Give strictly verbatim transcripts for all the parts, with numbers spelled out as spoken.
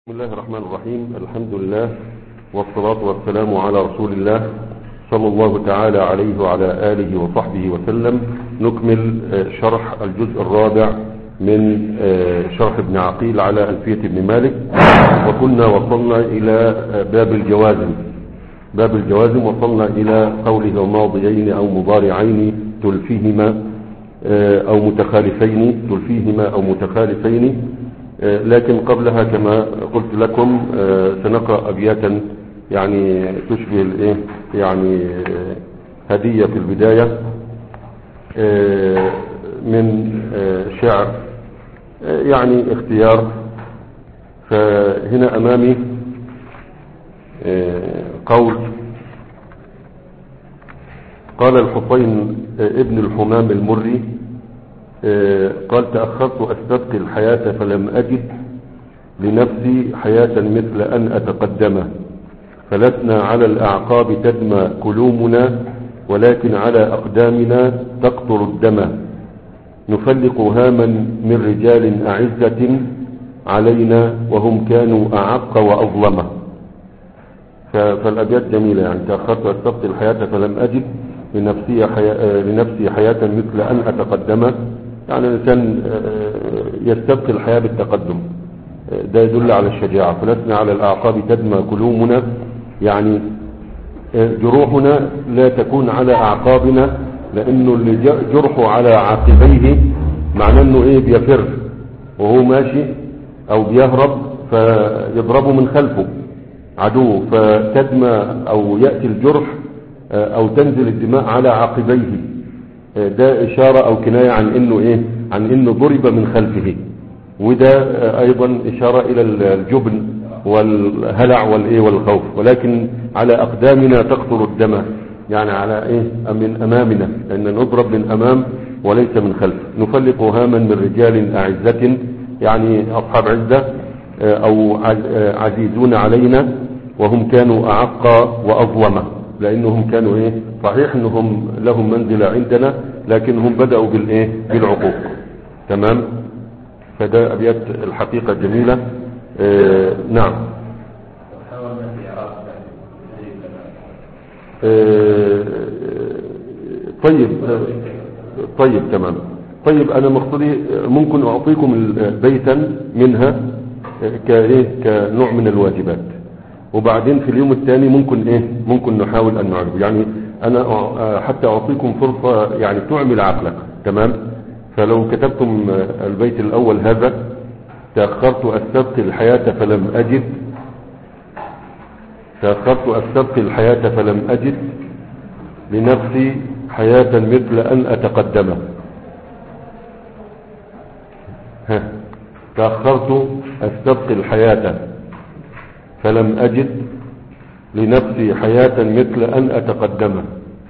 بسم الله الرحمن الرحيم. الحمد لله والصلاة والسلام على رسول الله صلى الله تعالى عليه وعلى آله وصحبه وسلم. نكمل شرح الجزء الرابع من شرح ابن عقيل على ألفية ابن مالك، وكنا وصلنا إلى باب الجوازم. باب الجوازم وصلنا إلى قوله وماضيين أو مضارعين تلفيهما أو متخالفين تلفيهما أو متخالفين. لكن قبلها كما قلت لكم سنقرأ أبياتا يعني تشبه الايه يعني هدية في البداية من شعر يعني اختيار. فهنا أمامي قول قال الحسين ابن الحمام المري قال: تأخرت أستبقي الحياة فلم أجد لنفسي حياة مثل أن أتقدم، فلسنا على الأعقاب تدمى كلومنا، ولكن على أقدامنا تقطر الدم، نفلق هاما من رجال أعزة علينا وهم كانوا أعق وأظلم. فالأبيات جميلة. يعني تأخرت أستبقي الحياة فلم أجد لنفسي حياة, لنفسي حياة مثل أن أتقدم. يعني الإنسان يستبقي الحياة بالتقدم، ده يدل على الشجاعة. فلسنا على الأعقاب تدمى كلومنا، يعني جروحنا لا تكون على أعقابنا، لأنه اللي جرحه على عاقبيه معناه أنه إيه بيفر وهو ماشي أو بيهرب فيضربه من خلفه عدو، فتدمى أو يأتي الجرح أو تنزل الدماء على عاقبيه. ده إشارة أو كناية عن إنه إيه عن إنه ضرب من خلفه. وده أيضا إشارة إلى الجبن والهلع والإيه والخوف. ولكن على أقدامنا تقطر الدم، يعني على إيه من أمامنا، لأن نضرب من أمام وليس من خلف. نفلق هاما من رجال أعزة، يعني أصحاب عزة أو عزيزون علينا، وهم كانوا أعق وأظلم، لأنهم كانوا إيه صحيح أنهم لهم منزلة عندنا، لكنهم بدأوا بالإيه بالعقوق. تمام. فده أبيات الحقيقة جميلة. آه نعم. آه طيب آه طيب تمام. طيب أنا مقصدي ممكن أعطيكم بيتا منها كإيه كنوع من الواجبات، وبعدين في اليوم الثاني ممكن ايه ممكن نحاول ان نعرف. يعني انا حتى اعطيكم فرصة يعني تعمل عقلك. تمام. فلو كتبتم البيت الاول هذا: تأخرت استبقي الحياة فلم اجد تأخرت استبقي الحياة فلم اجد لنفسي حياة مثل ان اتقدم. ها تأخرت استبقي الحياة فلم أجد لنفسي حياة مثل أن أتقدم.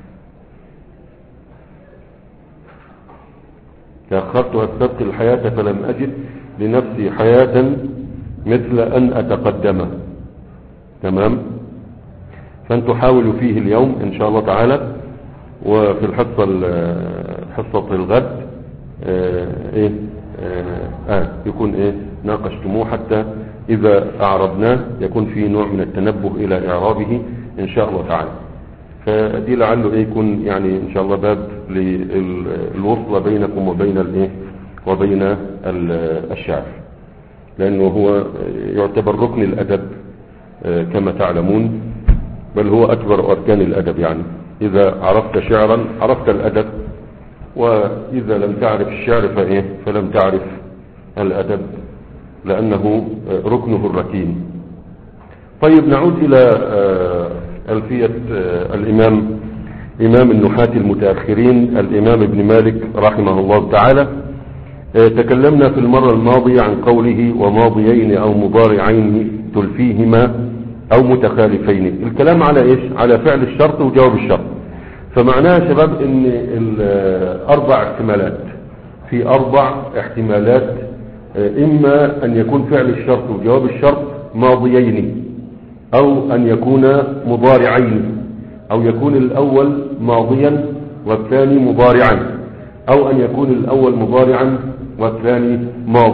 تأخرت أستبقي الحياة فلم أجد لنفسي حياة مثل أن أتقدم. تمام. فأنتوا حاولوا فيه اليوم إن شاء الله تعالى، وفي الحصة حصة الغد آه إيه آه, آه يكون إيه ناقشتموه، حتى إذا أعربناه يكون في نوع من التنبه إلى إعرابه إن شاء الله تعالى. فدي لعله إيه يكون يعني إن شاء الله باب للوصلة بينكم وبين الإيه وبين الشعر، لأنه هو يعتبر ركن الأدب كما تعلمون، بل هو أكبر أركان الأدب. يعني إذا عرفت شعرا عرفت الأدب، وإذا لم تعرف الشعر فإيه فلم تعرف الأدب، لأنه ركنه الركين. طيب نعود إلى ألفية الإمام إمام النحاة المتأخرين الإمام ابن مالك رحمه الله تعالى. تكلمنا في المرة الماضية عن قوله وماضيين أو مضارعين تلفيهما أو متخالفين. الكلام على إيش؟ على فعل الشرط وجواب الشرط. فمعناها يا شباب إن الأربع احتمالات، في أربع احتمالات: إما أن يكون فعل الشرط وجواب الشرط ماضيين، أو أن يكون مضارعين، أو يكون الأول ماضيا والثاني مضارعا، أو أن يكون الأول مضارعا والثاني ماضيا.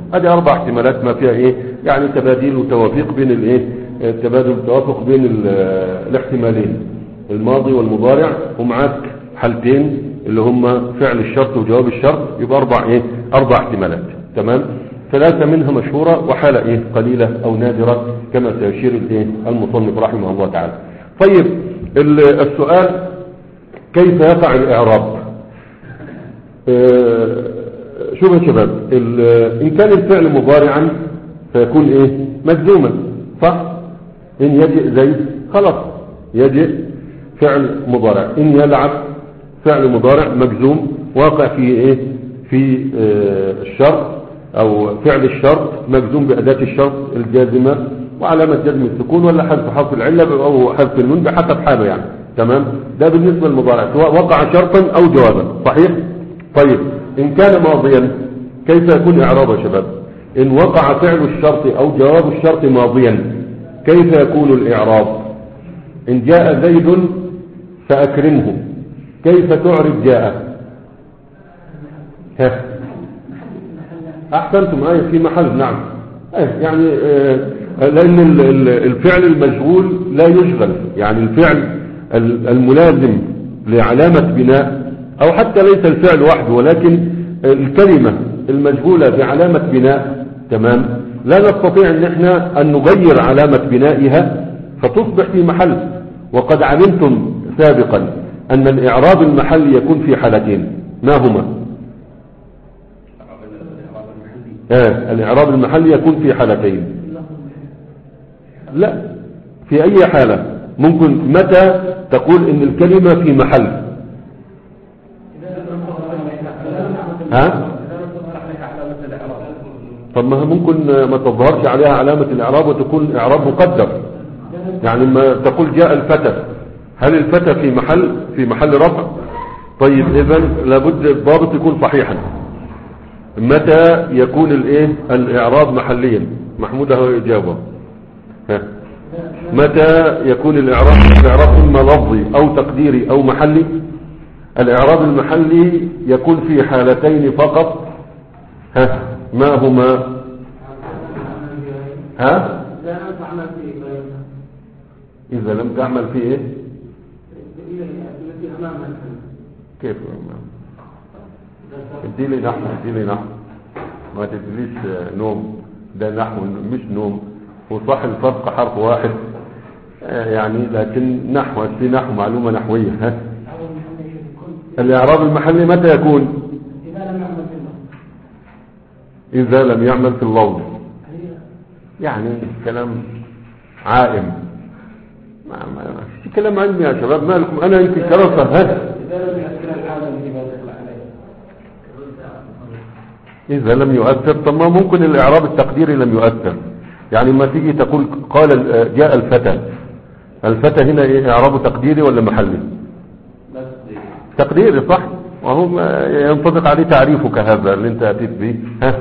هذه اربع احتمالات ما فيها ايه يعني تباديل وتوافيق بين الايه تبادل وتوافق بين الاحتمالين الماضي والمضارع، ومعاك حالتين اللي هم فعل الشرط وجواب الشرط، يبقى اربع ايه اربع احتمالات. تمام. ثلاثة منها مشهورة وحالة ايه قليلة او نادرة كما سيشير الايه المصنف رحمه الله تعالى. طيب السؤال كيف يقع الاعراب؟ اه شوفوا يا شباب، ان كان الفعل مضارعا فيكون ايه مجزوما صح؟ ان يجئ زيد خلاص يجئ فعل مضارع، ان يلعب فعل مضارع مجزوم واقع في ايه في اه الشرط او فعل الشرط مجزوم بأداة الشرط الجازمة وعلامة جزم السكون ولا حذف حرف العلة او حذف النون بحسب حاله يعني. تمام. ده بالنسبة للمضارع سواء وقع شرطا او جوابا صحيح. طيب ان كان ماضيا كيف يكون اعرابه يا شباب؟ ان وقع فعل الشرط او جواب الشرط ماضيا كيف يكون الاعراب؟ ان جاء زيد فاكرمه كيف تعرب جاء؟ ها احسنتم ايه في محل نعم ايه يعني اه لان الفعل المشغول لا يشغل، يعني الفعل الملازم لعلامة بناء او حتى ليس الفعل وحده ولكن الكلمة المشغولة بعلامة بناء تمام لا نستطيع ان احنا ان نغير علامة بنائها فتصبح في محل. وقد علمتم سابقا ان الاعراب المحلي يكون في حالتين، ما هما؟ آه الاعراب المحلي يكون في حالتين. لا في اي حالة ممكن متى تقول ان الكلمة في محل؟ ها طب ما ممكن ما تظهرش عليها علامة الاعراب وتكون اعراب مقدر، يعني ما تقول جاء الفتى، هل الفتى في محل في محل رفع؟ طيب اذا لابد الضابط يكون صحيحا. متى يكون الايه الاعراب محليا؟ محمود هو يجاوب. متى يكون الاعراب الاعراب اما لفظي او تقديري او محلي؟ الاعراب المحلي يكون في حالتين فقط. ها ما هما؟ ها اذا لم تعمل في ايه؟ كيف ادي لي نحو ادي لي نحو ما تدليش نوم، ده نحو مش نوم. وصح الفرق حرف واحد يعني لكن نحو في نحو معلومة نحوية. ها الاعراب المحلي متى يكون؟ اذا لم يعمل في اللفظ، يعني كلام عائم ما ما كلام علمي يا شباب مالكم انا يمكن كررت. ها اذا لم يؤثر طب ما ممكن الاعراب التقديري لم يؤثر، يعني ما تيجي تقول قال جاء الفتى، الفتى هنا ايه اعرابه تقديري ولا محلي؟ تقديري صح، وهو ينطبق عليه تعريفك هذا اللي انت اتيت به. ها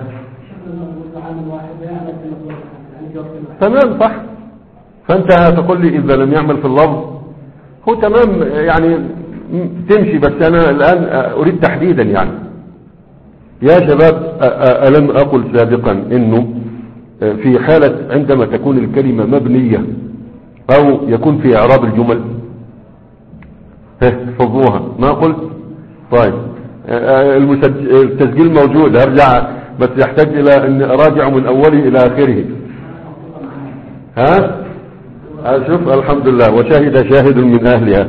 تمام صح. فانت تقول لي اذا لم يعمل في اللفظ هو تمام يعني تمشي، بس انا الان اريد تحديدا يعني يا شباب. ألم أقل سابقا انه في حالة عندما تكون الكلمة مبنية او يكون في اعراب الجمل احفظوها ما قلت؟ طيب التسجيل موجود ارجع بس يحتاج الى ان اراجع من اوله الى اخره. ها اشوف الحمد لله وشهد شاهد من اهلها.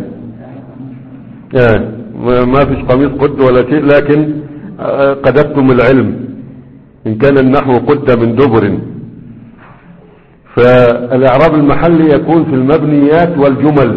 ما فيش قميص قد ولا شيء لكن قدتم العلم ان كان النحو قد من دبر. فالاعراب المحلي يكون في المبنيات والجمل،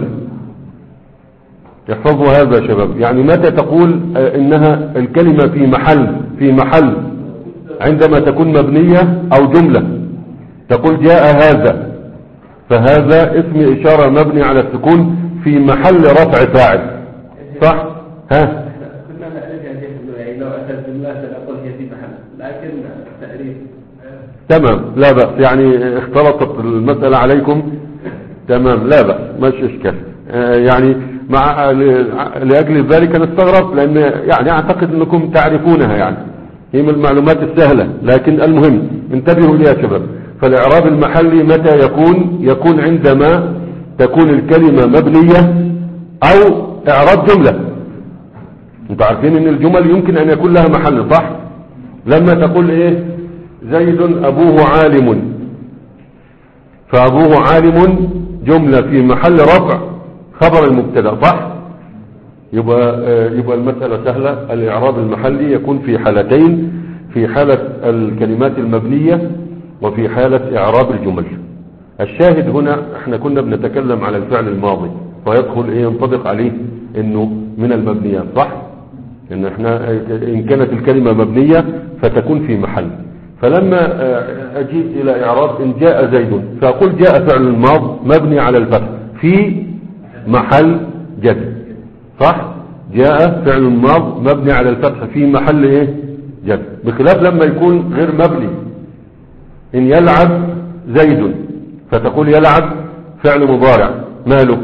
يحفظوا هذا يا شباب. يعني متى تقول انها الكلمة في محل في محل عندما تكون مبنية او جملة. تقول جاء هذا، فهذا اسم اشارة مبني على السكون في محل رفع فاعل صح. ها كنا نرجع يعني لو اتى الجملة سنقول هي في محل لكن التعريف تمام لا بأس، يعني اختلطت المسألة عليكم تمام لا بأس مش اشكال. آه يعني مع لأجل ذلك نستغرب لأن يعني أعتقد أنكم تعرفونها يعني هي من المعلومات السهلة، لكن المهم انتبهوا ليها يا شباب. فالاعراب المحلي متى يكون؟ يكون عندما تكون الكلمة مبنية او اعراب جملة. انتوا عارفين ان الجمل يمكن ان يكون لها محل، صح؟ لما تقول ايه؟ زيد ابوه عالم، فابوه عالم جملة في محل رفع خبر المبتدا، صح؟ يبقى يبقى المسألة سهلة. الاعراب المحلي يكون في حالتين، في حالة الكلمات المبنية وفي حالة اعراب الجمل. الشاهد هنا احنا كنا بنتكلم على الفعل الماضي، فيدخل ايه؟ ينطبق عليه انه من المبنيات، صح؟ ان احنا ان كانت الكلمة مبنية فتكون في محل. فلما اجيء الى اعراب ان جاء زيد، فاقول جاء فعل الماض مبني على الفتح في محل جد، صح؟ جاء فعل الماض مبني على الفتح في محل ايه؟ جد. بخلاف لما يكون غير مبني، ان يلعب زيد فتقول يلعب فعل مضارع ماله؟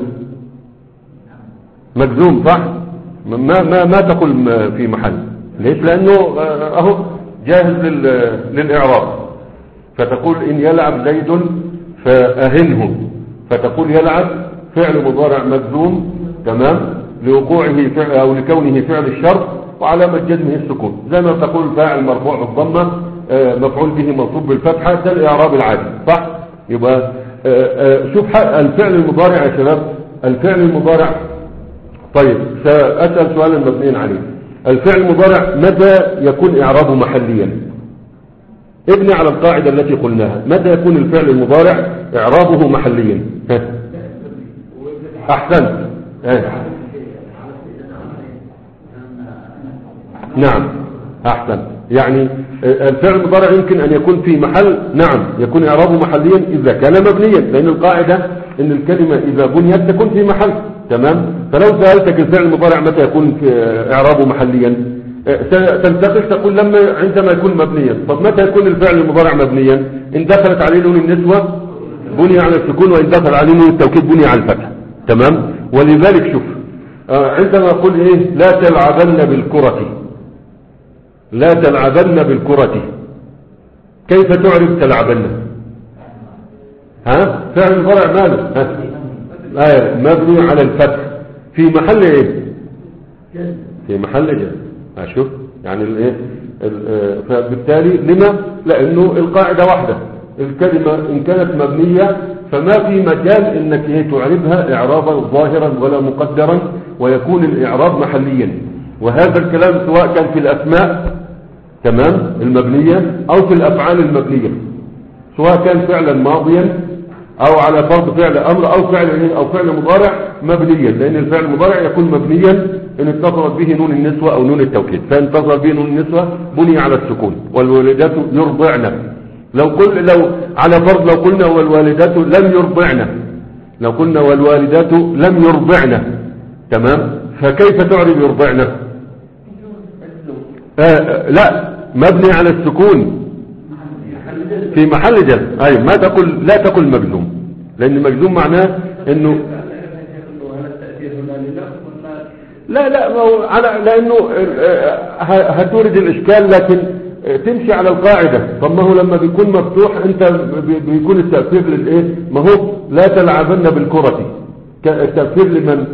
مجزوم، صح؟ ما ما ما تقول في محل. ليش؟ لانه اهو جاهز للاعراب. فتقول ان يلعب زيد فاهنه، فتقول يلعب فعل مضارع مجزوم، تمام، لوقوعه فعل او لكونه فعل الشرط وعلامة جزمه السكون. زي ما تقول فاعل مرفوع بالضمه، مفعول به منصوب بالفتحه، ده الاعراب العادي، صح؟ يبقى شوف الفعل المضارع يا شباب، الفعل المضارع. طيب سأسأل سؤالا مبنيا عليه. الفعل المضارع متى يكون اعرابه محليا؟ ابني على القاعدة التي قلناها، متى يكون الفعل المضارع اعرابه محليا؟ ها. احسنت. ها. نعم احسن. يعني الفعل المضارع يمكن ان يكون في محل، نعم يكون اعرابه محليا اذا كان مبنيا، لان القاعدة ان الكلمة اذا بنيت تكون في محل، تمام. فلو سألتك الفعل المضارع متى يكون في اعرابه محليا، تنتقل تقول لما عندما يكون مبنيا. طب متى يكون الفعل المضارع مبنيا؟ ان دخلت عليه نون النسوة بني على السكون، وان دخل عليه نون التوكيد بني على الفتح، تمام. ولذلك شوف عندما اقول ايه؟ لا تلعبن بالكرة، لا تلعبن بالكرة، كيف تعرف تلعبن؟ ها؟ فعل المضارع ماله؟ ها؟ آية مبني على الفتح في محل ايه؟ في محل جد. اشوف يعني الايه؟ فبالتالي لما؟ لانه القاعدة واحدة، الكلمة ان كانت مبنية فما في مجال انك ايه تعربها اعرابا ظاهرا ولا مقدرا، ويكون الاعراب محليا. وهذا الكلام سواء كان في الاسماء، تمام، المبنية، او في الافعال المبنية، سواء كان فعلا ماضيا او على فرض فعل امر او فعل ايه او فعل مضارع مبنيا، لان الفعل المضارع يكون مبنيا ان اتصلت به نون النسوة او نون التوكيد. فان اتصل به نون النسوة بني على السكون. والوالدات يرضعن، لو قل لو على فرض لو قلنا والوالدات لم يرضعن، لو قلنا والوالدات لم يرضعن، تمام، فكيف تعرب يرضعن؟ آه لا، مبني على السكون في محل جر. ايوه، ما تقول لا تقول مجزوم، لان مجزوم معناه انه لا لا ما هو على، لانه هتورد الاشكال، لكن تمشي على القاعدة. طب ما هو لما بيكون مفتوح انت بيكون التأثير للايه؟ ما هو لا تلعبن بالكرة، التأثير لمن؟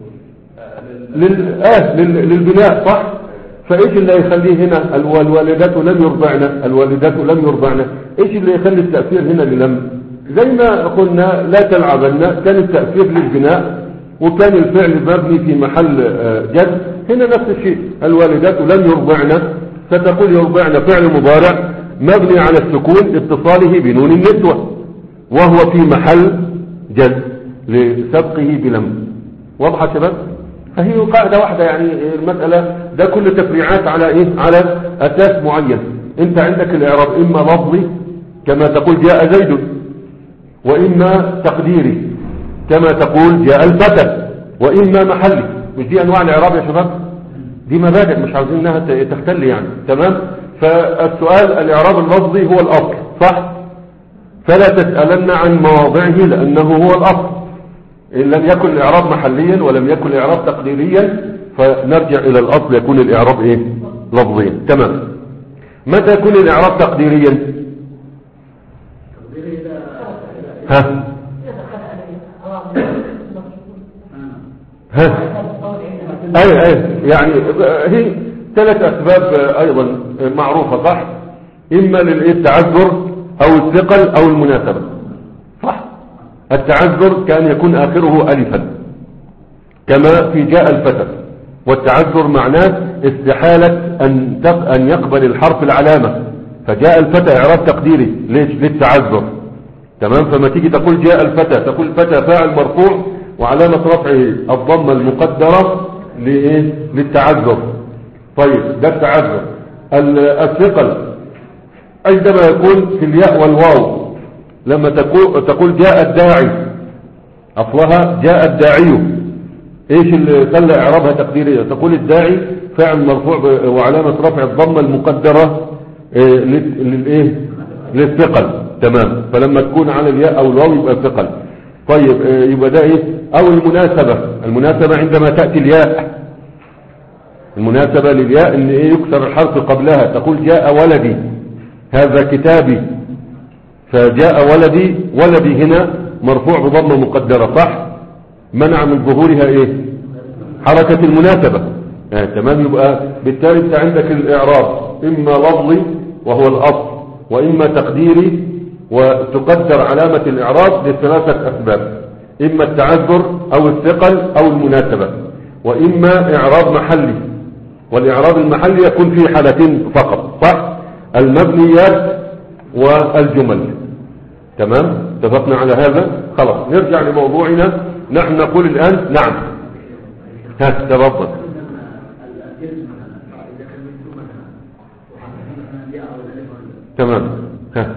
لل... آه للبناء، صح؟ فايش اللي يخليه هنا الوالدات لم يرضعن، الوالدات لم يرضعن، ايش اللي يخلي التأثير هنا للم؟ زي ما قلنا لا تلعبن كان التأثير للبناء، وكان الفعل مبني في محل جد. هنا نفس الشيء، الوالدات لم يرضعن، فتقول يرضعن فعل مضارع مبني على السكون اتصاله بنون النسوة، وهو في محل جد لسبقه بلم. واضحة شباب؟ فهي قاعدة واحدة، يعني المسألة ده كل تفريعات على ايه؟ على اساس معين. انت عندك الاعراب اما لفظي كما تقول جاء زيد، واما تقديري كما تقول جاء الفتى، واما محلي. مش دي انواع الاعراب يا شباب؟ دي مبادئ مش عاوزين انها تختل يعني، تمام. فالسؤال الاعراب اللفظي هو الاصل، صح؟ فلا تسألن عن مواضعه لانه هو الاصل. ان لم يكن الاعراب محليا ولم يكن الاعراب تقديريا فنرجع الى الاصل، يكون الاعراب ايه؟ لفظيا، تمام. متى يكون الإعراب تقديريا؟ ها ها اي اي يعني هي ثلاث اسباب ايضا معروفة صح، اما للتعذر او الثقل او المناسبة صح. التعذر كان يكون اخره الفا كما في جاء الفتى، والتعذر معناه استحالة ان ان يقبل الحرف العلامة، فجاء الفتى اعراب تقديري ليش؟ للتعذر تمام. فما تيجي تقول جاء الفتى تقول فتى فاعل مرفوع وعلامة رفعه الضمة المقدرة لإيه؟ للتعذر. طيب ده التعذر. الثقل عندما يكون في الياء والواو، لما تقول, تقول جاء الداعي أصلها جاء الداعي، ايش اللي خلى اعرابها تقديرية؟ تقول الداعي فاعل مرفوع وعلامة رفع الضمة المقدرة للايه؟ للثقل تمام. فلما تكون على الياء او الواو يبقى ثقل. طيب يبقى ده ايه؟ او المناسبة. المناسبة عندما تأتي الياء، المناسبة للياء ان ايه؟ يكسر الحرف قبلها. تقول جاء ولدي هذا كتابي، فجاء ولدي، ولدي هنا مرفوع بضمة مقدرة صح، منع من ظهورها ايه؟ حركة المناسبة آه تمام. يبقى بالتالي انت عندك الاعراب اما لفظي وهو الاصل، واما تقديري وتقدر علامة الاعراب لثلاثة اسباب، اما التعذر او الثقل او المناسبة، واما اعراب محلي. والاعراب المحلي يكون فيه حالتين فقط صح، المبنيات والجمل تمام. اتفقنا على هذا؟ خلاص نرجع لموضوعنا. نحن نقول الان نعم ها تفضل. تمام ها.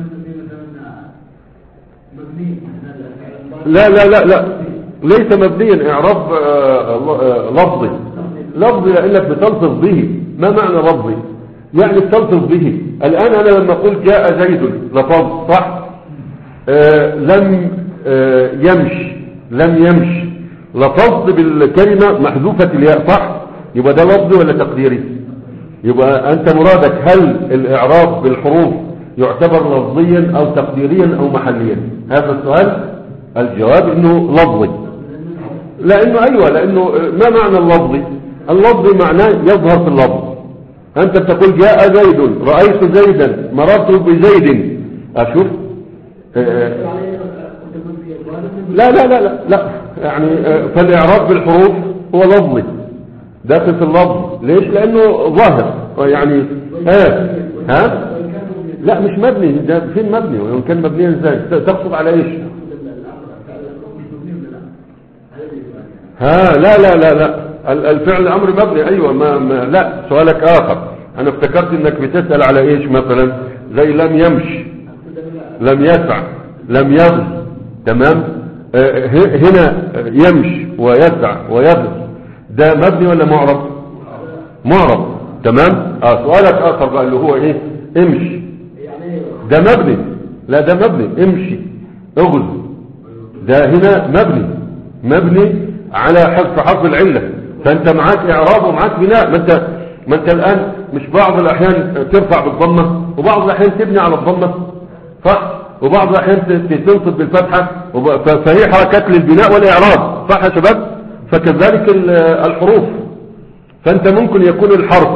لا لا لا لا ليس مبنيا، اعراب لفظي. لفظي لانك بتلفظ به. ما معنى لفظي؟ يعني بتلفظ به. الان انا لما اقول جاء زيد لفظ صح، آه لم آه يمشي، لم يمشي لفظت بالكلمة محذوفة الياء صح، يبقى ده لفظي ولا تقديري؟ يبقى انت مرادك هل الاعراب بالحروف يعتبر لفظيا او تقديريا او محليا؟ هذا السؤال. الجواب انه لفظي. لانه ايوه، لانه ما معنى اللفظي؟ اللفظي معناه يظهر في اللفظ. انت بتقول جاء زيد، رأيت زيدا، مررت بزيد. اشوف آه لا لا لا لا لا يعني فالاعراب بالحروف هو لفظي داخل في اللفظ. ليش؟ لانه ظاهر يعني ها ها لا مش مبني. ده فين مبني؟ وان كان مبني ازاي؟ تقصد على ايش؟ ها لا لا لا لا الفعل امر مبني ايوه. ما, ما لا سؤالك اخر. انا افتكرت انك بتسأل على ايش مثلا، زي لم يمشي، لم يسع، لم يغز تمام. آه هنا يمشي ويسع ويغز، ده مبني ولا معرب؟ معرب تمام. اه سؤالك اخر بقى اللي هو ايه؟ امشي، ده مبني. لا ده مبني. امشي اغز، ده هنا مبني، مبني على حذف حرف العله. فانت معاك اعراب ومعاك بناء. ما انت ما انت الان مش بعض الاحيان ترفع بالضمه وبعض الاحيان تبني على الضمه صح، وبعض الاحيان تنصب بالفتحه، فهي حركات للبناء والاعراب صح يا شباب. فكذلك الحروف. فانت ممكن يكون الحرف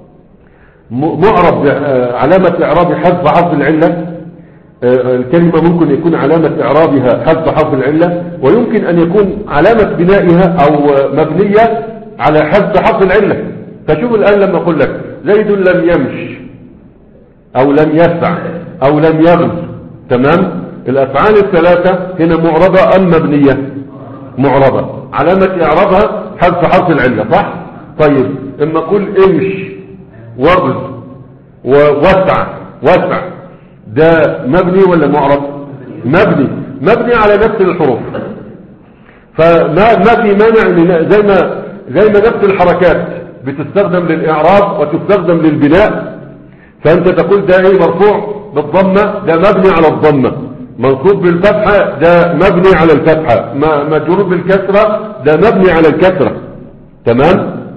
معرب علامه اعراب حذف حرف العله، الكلمة ممكن يكون علامة إعرابها حذف حرف العلة، ويمكن أن يكون علامة بنائها أو مبنية على حذف حرف العلة. فشوف الآن لما أقول لك زيد لم يمش أو لم يسع أو لم يغز تمام. الأفعال الثلاثة هنا معربة أم مبنية؟ معربة. علامة إعرابها حذف حرف العلة صح. طيب اما أقول امش وغز ووسع، وسع ده مبني ولا معرب؟ مبني. مبني على نفس الحروف. فما ما في مانع زي ما زي ما نفس الحركات بتستخدم للإعراب وتستخدم للبناء. فأنت تقول ده ايه؟ مرفوع بالضمة، ده مبني على الضمة. منصوب بالفتحة، ده مبني على الفتحة. مجرور بالكسرة، ده مبني على الكسرة تمام.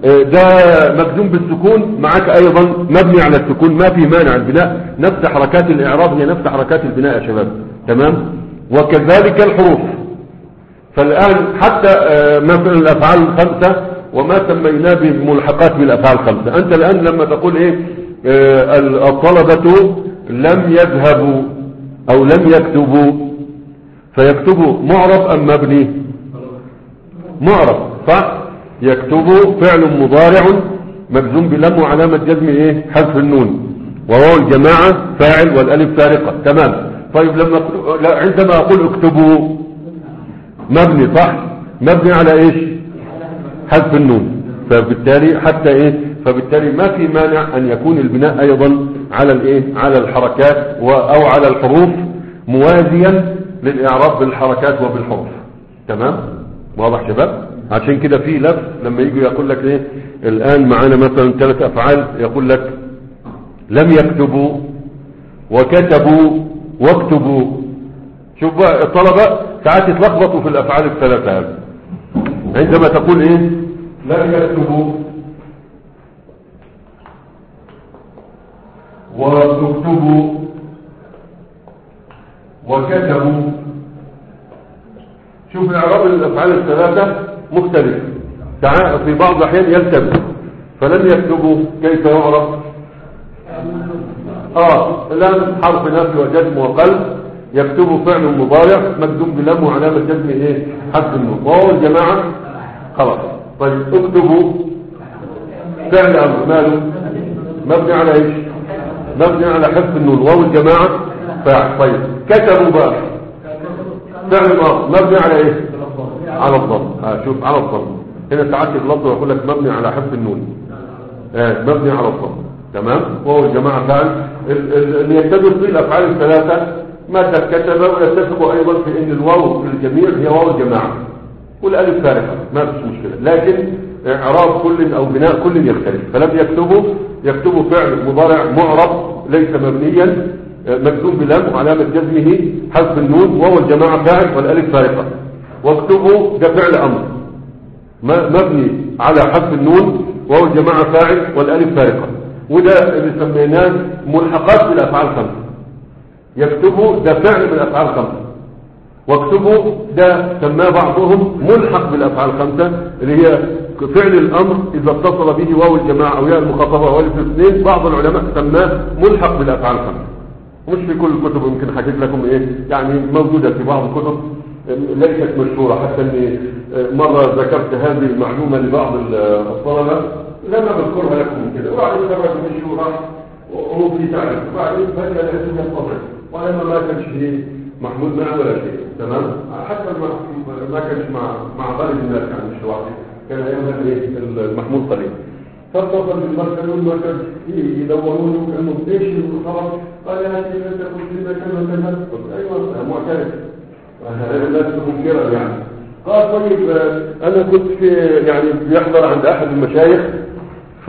ده مجزوم بالسكون، معاك ايضا مبني على السكون، ما في مانع. البناء نفس حركات الاعراب هي نفس حركات البناء يا شباب، تمام. وكذلك الحروف. فالان حتى مثلا الافعال الخمسه وما سميناه بملحقات بالافعال الخمسه، انت الان لما تقول ايه الطلبه لم يذهبوا او لم يكتبوا، فيكتبوا معرب ام مبني؟ معرب، صح. يكتبوا فعل مضارع مجزوم بلم وعلامة جزم ايه؟ حذف النون، وواو الجماعة فاعل والالف فارقة، تمام. طيب لما عندما اقول اكتبوا مبني، صح. مبني على ايش؟ حذف النون. فبالتالي حتى ايه فبالتالي ما في مانع ان يكون البناء ايضا على الايه على الحركات او على الحروف موازيا للاعراب بالحركات وبالحروف، تمام. واضح شباب؟ عشان كده في لفظ لما يجي يقول لك ايه الان معانا مثلا ثلاث افعال، يقول لك لم يكتبوا وكتبوا واكتبوا. شوف بقى الطلبة ساعات يتلخبطوا في الافعال الثلاثة هذه. عندما تقول ايه لم يكتبوا ويكتبوا وكتبوا، شوف اعراب الافعال الثلاثة مختلف. في بعض الاحيان يلتبس. فلم يكتبوا كيف يعرف؟ اه لم حرف نفي وجزم وقلب. يكتبوا فعل مضارع مجزوم بلم وعلامة جزم ايه؟ حذف النون. وهو الجماعة خلاص. طيب اكتبوا فعل امر ماله؟ مبني على ايش؟ مبني على حذف النون. وهو الجماعة فاعل. طيب كتبوا بقى فعل امر مبني على ايه؟ على الضم. آه شوف على الضم هنا ساعات اللفظ يقول لك مبني على حذف النون، آه مبني على الضم، تمام. وهو الجماعة فعل. اللي يتفق في الافعال الثلاثة مادة كتب، ويتفق ايضا في ان الواو للجميع هي واو الجماعة والالف فارقة، ما فيش مشكلة. لكن اعراب كل او بناء كل يختلف. فلم يكتبوا يكتبوا فعل مضارع معرب ليس مبنيا مجزوم بلم وعلامة جزمه حذف النون، وهو الجماعة فاعل والالف فارقة. واكتبوا ده فعل امر مبني على حذف النون، وهو الجماعة فاعل والالف فارقة. وده اللي سميناه ملحقات بالافعال الخمسة. يكتبوا ده فعل من الافعال الخمسة، واكتبوا ده سماه بعضهم ملحق بالافعال الخمسة، اللي هي فعل الامر اذا اتصل به واو الجماعة او ياء المخاطبة او الف الاثنين. بعض العلماء سماه ملحق بالافعال الخمسة. مش في كل الكتب، يمكن حكيت لكم ايه يعني موجودة في بعض الكتب ليست مشهورة. حتى اني مرة ذكرت هذه المعلومة لبعض الطلبة لما بذكرها لكم كده، وبعدين ذكرت مشهورة وهو في تعرف، وبعدين فجأة لقيتها الطبع، ولما ما كانش فيه محمود معه ولا شيء، تمام. حتى ما كانش مع مع غالب الناس، يعني مش لوحدي، كان ايامها ايه المحمود قليل. فاتصل بالمركز والمركز يدورون كانوا ايش الخبر؟ قال يا اخي انت قلت لنا كذا كذا. قلت ايوه انا معترف، هذا الناس منكرا يعني. قال طيب انا كنت في يعني بيحضر عند احد المشايخ ف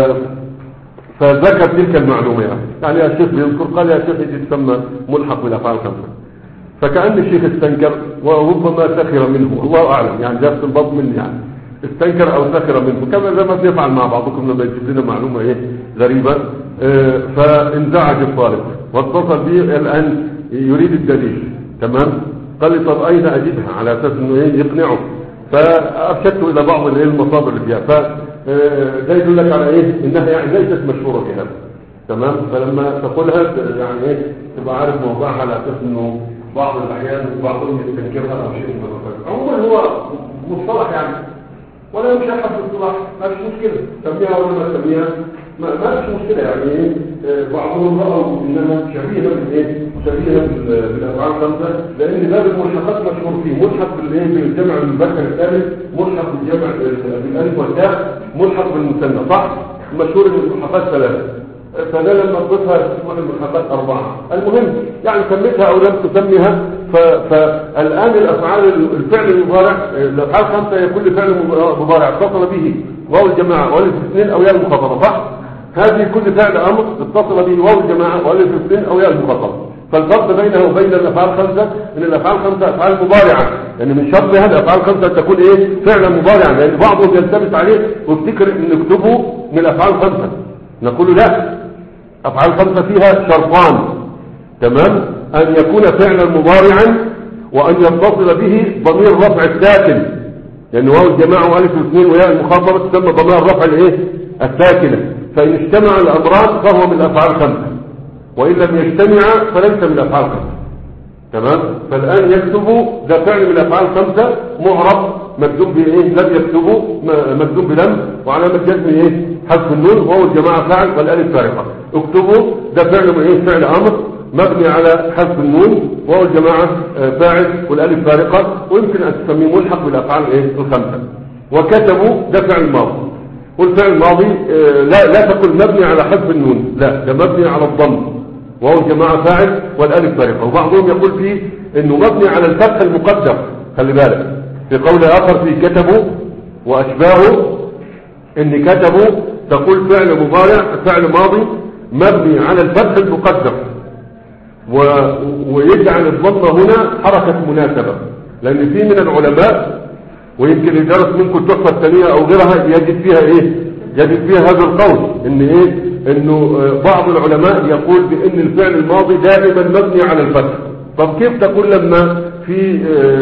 فذكر تلك المعلومه يعني يعني يا شيخ بيذكر، قال يا شيخ دي تسمى ملحق بالافعال الخمسه. فكأن الشيخ استنكر وربما سخر منه، الله اعلم يعني، ده استنباط مني يعني، استنكر او سخر منه، كما زي ما بنفعل مع بعضكم لما يجيب لنا معلومه ايه غريبه. اه فانزعج الطالب واتصل بي الان يريد الدليل، تمام. قال لي طب اين اجدها، على اساس انه ايه يقنعه. فارشدته الى بعض الايه المصادر اللي فيها. فده يدلك على ايه انها يعني ليست مشهوره في هذا، تمام. فلما تقولها يعني ايه تبقى عارف موضوعها، على اساس انه بعض الاحيان بعضهم يستنكرها او شيء من هذا. عموما هو مصطلح يعني ولا يشحن في الاصطلاح، ما فيش مشكله تسميها ولا ما تسميها، ما فيش مشكله يعني ايه. بعضهم راوا انها شبيهه بالايه شبيهه بالافعال الخمسه، لان باب الملحقات مشهور فيه ملحق بالايه بالجمع المذكر الثالث، ملحق بالجمع بالالف والتاء، ملحق بالمثنى، صح. مشهور الملحقات ثلاثه. فده لما تضيفها تكون الملحقات اربعه. المهم يعني سميتها او لم تسميها. فالان الافعال الفعل المضارع الافعال الخمسه هي كل فعل مضارع اتصل به واو الجماعه والف الاثنين او ياء المخاطبه، صح. هذه كل فعل امر اتصل به واو الجماعه والف الاثنين او ياء المخاطبه. فالفرق بينه وبين الافعال الخمسه ان الافعال الخمسه افعال مضارعه، لان يعني من شرط هذا الافعال الخمسه ان تكون ايه فعلا مضارعا، لان يعني بعضهم يلتبس عليه ويفتكر ان نكتبه من الافعال الخمسه. نقول لا، افعال الخمسه فيها شرطان، تمام، ان يكون فعلا مضارعا وان يتصل به ضمير رفع الساكن، لان واو الجماعه والف الاثنين وياء المخاطبه تسمى ضمير الرفع الايه الساكنه، فان اجتمع الامران فهو من الافعال الخمسه، وإن لم يجتمع فليس من الأفعال الخمسة. تمام. فالآن يكتب ده فعل من الأفعال الخمسة معرب مجزوم بإيه؟ لم يكتبه مجزوم بلم وعلامة جزم إيه؟ حذف النون وهو الجماعة فاعل والألف فارقة. اكتبوا ده فعل من إيه؟ فعل أمر مبني على حذف النون وهو الجماعة فاعل والألف فارقة، ويمكن أن تسميه ملحق بالأفعال إيه؟ الخمسة. وكتبوا ده فعل ماضي، والفعل الماضي لا لا تقل مبني على حذف النون، لا ده مبني على الضم وهو الجماعة فاعل والالف فارقة، وبعضهم يقول فيه انه مبني على الفتح المقدر. خلي بالك في قول اخر في كتبوا واشباهه ان كتبوا تقول فعل مضارع فعل ماضي مبني على الفتح المقدر و... ويجعل الضمة هنا حركة مناسبة، لان في من العلماء ويمكن يدرس منكم التحفة الثانية او غيرها يجد فيها ايه يجد فيها هذا القول ان ايه انه بعض العلماء يقول بان الفعل الماضي دائما مبني على الفتح. طب كيف تقول لما في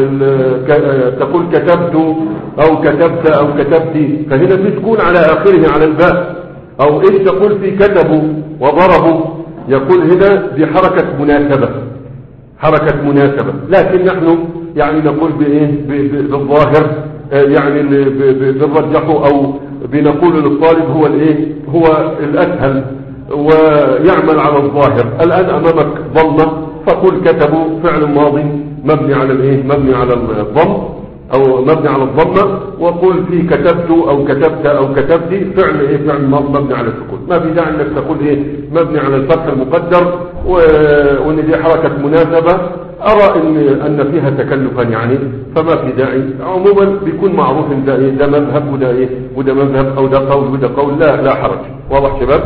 تقول كتبت او كتبت او كتبتي، فهنا في سكون على اخره على الباء، او ايش تقول في كتبوا وضربوا، يقول هنا دي حركة مناسبة حركة مناسبة، لكن نحن يعني نقول بايه بالظاهر يعني بنرجحه او بنقول للطالب هو الايه هو الاسهل ويعمل على الظاهر. الان امامك ضمه فقل كتبوا فعل ماضي مبني على الايه مبني على الضم او مبني على الضمه، وقل في كتبت او كتبت او كتبتي فعل ايه فعل ماضي مبني على السكون. ما في داعي انك تقول ايه مبني على الفتح المقدر وان دي حركه مناسبه. أرى إن أن فيها تكلفا يعني فما في داعي. عموما بيكون معروف إن ده, ده مذهب وده إيه وده مذهب أو ده قول وده قول، لا لا حرج. واضح شباب؟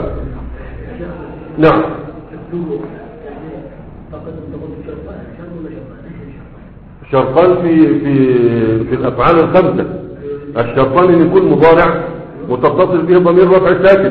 نعم. شرطان في في في الأفعال الخمسة. الشرطان إن يكون مضارع وتتصل به ضمير رفع ساكن.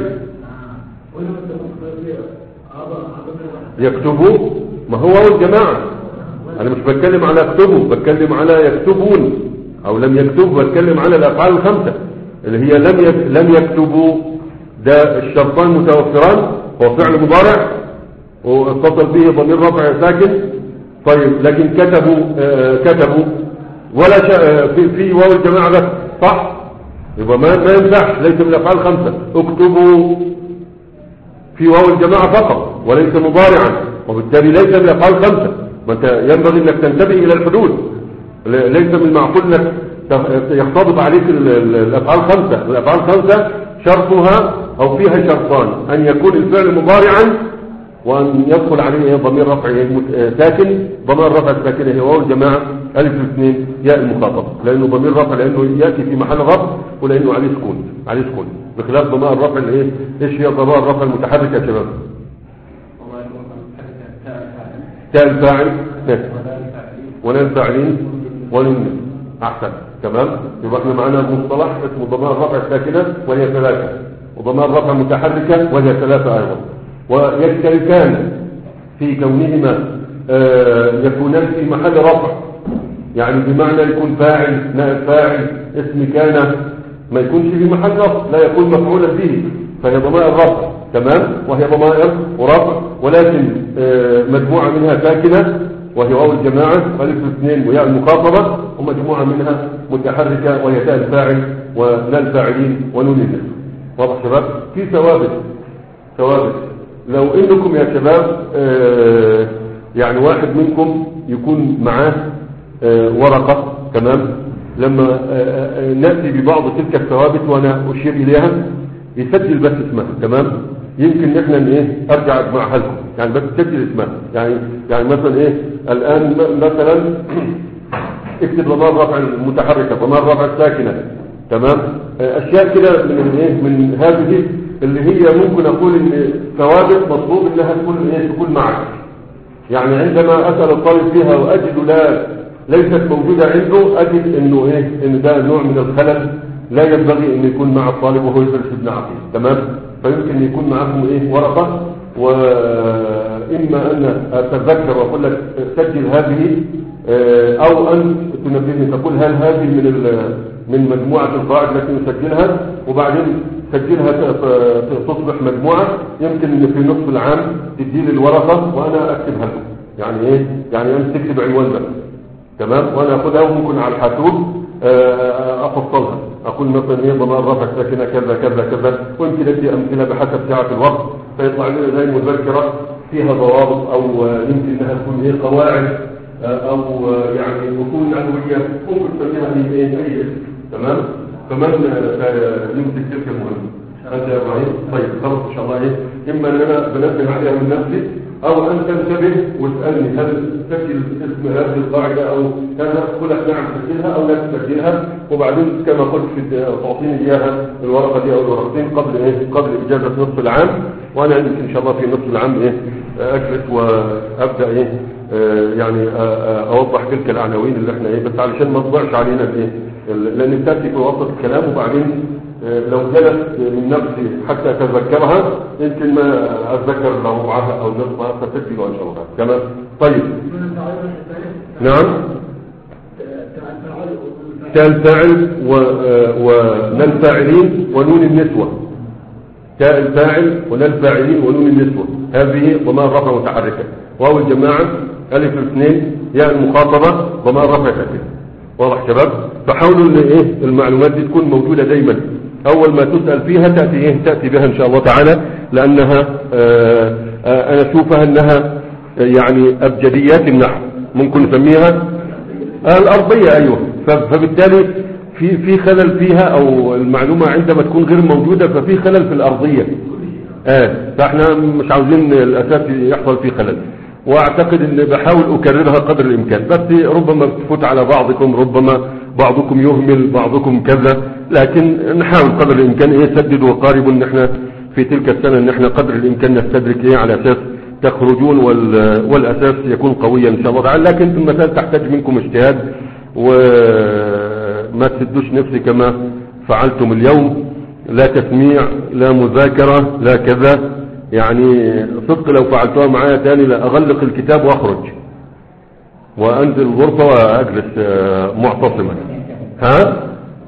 يكتبوا ما هو الجماعة. أنا مش بتكلم على يكتبوا، بتكلم على يكتبون أو لم يكتبوا، بتكلم على الأفعال الخمسة اللي هي لم لم يكتبوا. ده الشرطان متوفران، هو فعل مضارع واتصل به ضمير رفع ساكن. طيب لكن كتبوا آه كتبوا ولا شا... في في واو الجماعة بس، صح؟ يبقى ما ما ينفعش، ليس من الأفعال الخمسة. اكتبوا في واو الجماعة فقط وليس مضارعا، وبالتالي ليس من الأفعال الخمسة. ما انت ينبغي انك تنتبه الى الحدود، ليس من المعقول انك يختضب عليك الافعال الخمسه. الافعال الخمسه شرطها او فيها شرطان، ان يكون الفعل مضارعا وان يدخل عليه ضمير رفع ساكن. ضمير الرفع الساكن هي واو الجماعه الف الاثنين ياء المخاطب، لانه ضمير رفع لانه ياتي في محل رفع ولانه عليه سكون عليه سكون بخلاف ضمير الرفع الايه ايش هي ضمير الرفع المتحرك يا شباب؟ تاء الفاعل ولا الفاعلين ونون. احسن تمام. يبقى احنا معانا مصطلح اسمه ضمائر الرفع الساكنه وهي ثلاثه، وضمائر الرفع المتحركه وهي ثلاثه ايضا، ويشتركان في كونهما آه يكونان في محل رفع، يعني بمعنى يكون فاعل نائب فاعل اسم كان ما يكونش في محل رفع، لا يكون مفعولا به، فهي ضمائر رفع تمام، وهي ضمائر ورفع ولكن آه مجموعه منها ساكنه وهي واو الجماعة ألف الاثنين وياء المخاطبة، ومجموعة منها متحركة وهي تاء الفاعل ولا الفاعلين ونون النسب. واضح شباب؟ في ثوابت ثوابت لو انكم يا شباب آه يعني واحد منكم يكون معاه آه ورقة تمام، لما آه نأتي ببعض تلك الثوابت وانا اشير اليها يسجل بس اسمها تمام، يمكن نحن ايه ارجع اجمعها لكم يعني، بس تسجل اسمها يعني يعني مثلا ايه الان مثلا اكتب ضمائر الرفع المتحركه ضمائر الرفع الساكنه تمام، اشياء كده من ايه من هذه اللي هي ممكن اقول ان ثوابت مطلوب انها تكون ايه تكون معك يعني عندما اسال الطالب فيها واجد لا ليست موجوده عنده، اجد انه ايه ان ده نوع من الخلل لا ينبغي ان يكون مع الطالب وهو يدرس ابن عقيل. تمام. فيمكن يكون معكم ايه ورقه، واما ان اتذكر واقول لك سجل هذه، او ان تنبهني تقول هل هذه من من مجموعه القواعد التي نسجلها، وبعدين سجلها تصبح مجموعه، يمكن ان في نصف العام تديني الورقه وانا اكتبها لكم. يعني ايه؟ يعني انت تكتب عنوان بس. تمام. وانا اخذها وممكن على الحاسوب افصلها، اقول مثلا ايه ضمان رفع ساكنه كذا كذا كذا، ويمكن ادي امثله بحسب ساعه الوقت، فيطلع لنا زي مذكره فيها ضوابط، او يمكن انها تكون ايه قواعد، او يعني اصول علويه ممكن تسميها ايه اي اسم. تمام. كمان يمسك تلك المهمه. انت يا ابراهيم طيب خلاص ان شاء الله ايه، اما ان انا بنبه عليها من نفسي، او ان تنتبه وتسالني هل تسجل اسم هذه القاعده او كذا، اقول لك نعم تسجلها او لا تسجلها، وبعدين كما قلت في تعطيني اياها الورقه دي او الورقتين قبل ايه قبل اجازه نصف العام، وانا عندي ان شاء الله في نصف العام ايه اجلس وابدا ايه يعني اوضح تلك العناوين اللي احنا ايه، بس علشان ما تضيعش علينا الايه، لان بتاتي في وسط الكلام وبعدين لو جلست من نفسي حتى اتذكرها يمكن ما اتذكر ربعها او نصفها فتسجل ان شاء الله. تمام. طيب. نعم. تاء الفاعل ونون الفاعلين ونون النسوة. تاء الفاعل ونون الفاعلين ونون النسوة هذه ضمائر رفع متحركة، واو الجماعة الف الاثنين ياء المخاطبة ضمائر رفع ساكنة. واضح شباب؟ فحاولوا ان ايه المعلومات دي تكون موجودة دايما، اول ما تسأل فيها تأتي ايه تأتي بها ان شاء الله تعالى، لانها آآ آآ انا اشوفها انها يعني ابجديات النحو ممكن نسميها الارضية. ايوه. فبالتالي في في خلل فيها، او المعلومة عندما تكون غير موجودة ففي خلل في الارضية. اه فاحنا مش عاوزين الاساس يحصل فيه خلل، واعتقد ان بحاول اكررها قدر الامكان، بس ربما تفوت على بعضكم، ربما بعضكم يهمل بعضكم كذا، لكن نحاول قدر الامكان ايه سدد وقارب ان احنا في تلك السنة ان احنا قدر الامكان نستدرك ايه على اساس تخرجون والاساس يكون قويا ان شاء الله تعالى. لكن في المسألة تحتاج منكم اجتهاد، وما تسدوش نفسي كما فعلتم اليوم، لا تسميع لا مذاكرة لا كذا. يعني صدق لو فعلتوها معايا تاني لا اغلق الكتاب واخرج وانزل الغرفة واجلس معتصما. ها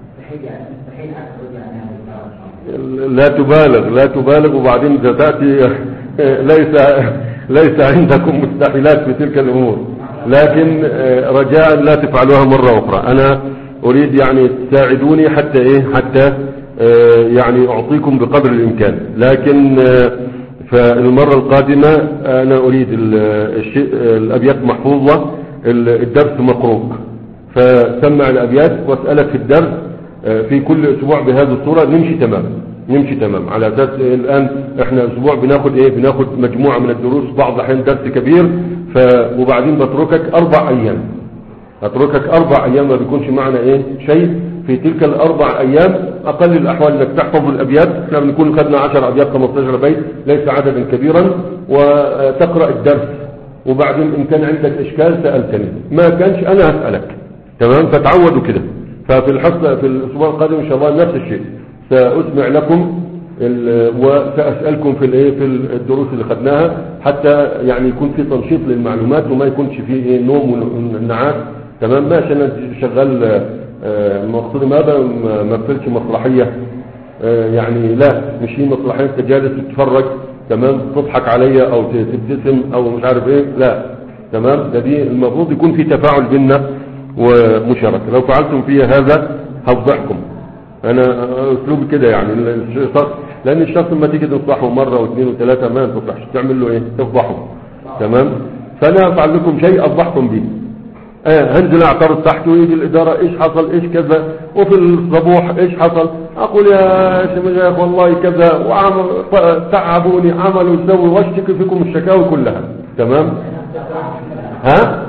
لا تبالغ لا تبالغ وبعدين اذا تأتي ليس ليس عندكم مستحيلات في تلك الامور، لكن رجاء لا تفعلوها مرة اخرى. انا اريد يعني تساعدوني حتى ايه حتى يعني اعطيكم بقدر الامكان، لكن فالمرة القادمة انا اريد الابيات محفوظة، الدرس مقروء، فسمع الابيات واسألك في الدرس في كل اسبوع بهذه الصورة نمشي تمام نمشي تمام على اساس الان احنا اسبوع بناخد ايه بناخد مجموعة من الدروس، بعض الاحيان درس كبير، ف وبعدين بتركك اربع ايام اتركك اربع ايام ما بيكونش معنا ايه شيء. في تلك الاربع ايام اقل الاحوال انك تحفظ الابيات، احنا بنكون خدنا عشر ابيات خمستاشر بيت ليس عددا كبيرا، وتقرأ الدرس، وبعدين ان كان عندك اشكال سألتني، ما كانش انا هسألك. تمام. فتعودوا كده. ففي الحصة في الاسبوع القادم ان شاء الله نفس الشيء، سأسمع لكم وسأسألكم في الايه في الدروس اللي خدناها، حتى يعني يكون في تنشيط للمعلومات وما يكونش فيه نوم ونعاس. تمام. ماشي انا شغال مقصود ماذا ما بفلش مصلحية، يعني لا مش هي مصلحية تجالس تتفرج تمام تضحك عليا او تبتسم او مش عارف ايه، لا. تمام. ده دي المفروض يكون في تفاعل بيننا ومشاركة. لو فعلتم فيها هذا هفضحكم، انا اسلوبي كده يعني الشخص، لان الشخص لما تيجي تنصحه مرة واثنين وثلاثة ما تنصحش تعمل له ايه تفضحه. تمام. فانا افعل لكم شيء افضحكم به، اه هنزل اعترض تحت ويجي الادارة ايش حصل ايش كذا، وفي الصبوح ايش حصل، اقول يا شيخ والله كذا وعمل تعبوني عملوا سووا واشتكي فيكم الشكاوي كلها. تمام. ها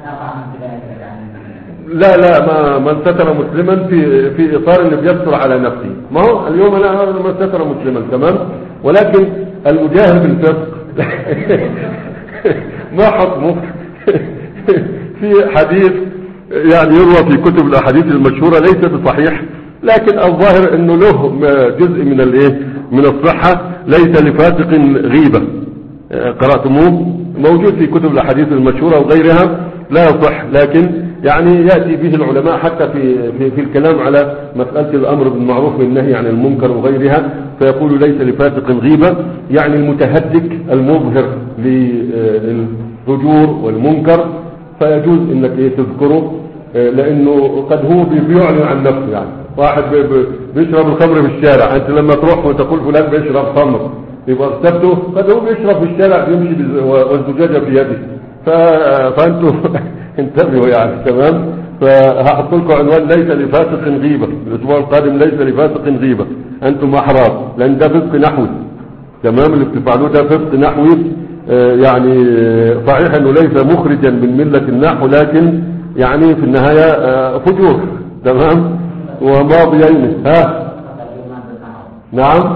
لا لا ما من ستر مسلما في في اطار انه بيستر على نفسه، ما هو اليوم انا من ستر مسلما. تمام. ولكن المجاهر بالفسق ما حكمه؟ في حديث يعني يروى في كتب الاحاديث المشهورة ليس بصحيح، لكن الظاهر انه له جزء من الايه من الصحة، ليس لفاسق غيبة. قرأتموه؟ موجود في كتب الاحاديث المشهورة وغيرها، لا يصح، لكن يعني يأتي به العلماء حتى في, في, في الكلام على مسألة الامر بالمعروف والنهي عن المنكر وغيرها، فيقول ليس لفاسق غيبة، يعني المتهدك المظهر للفجور والمنكر، فيجوز انك ايه تذكره، لانه قد هو بيعلن عن نفسه. يعني واحد بيشرب الخمر في الشارع، انت لما تروح وتقول فلان بيشرب خمر يبقى اغتبته، قد هو بيشرب في الشارع بيمشي والزجاجة في يده، فانتوا انتبهوا يعني. تمام. فهحط لكم عنوان ليس لفاسق غيبة الاسبوع القادم، ليس لفاسق غيبة، انتم احرار، لان ده فسق نحوي. تمام. اللي بتفعلوه ده فسق نحوي، يعني صحيح انه ليس مخرجا من ملة النحو، لكن يعني في النهاية فجور. تمام. وماضيين. ها نعم.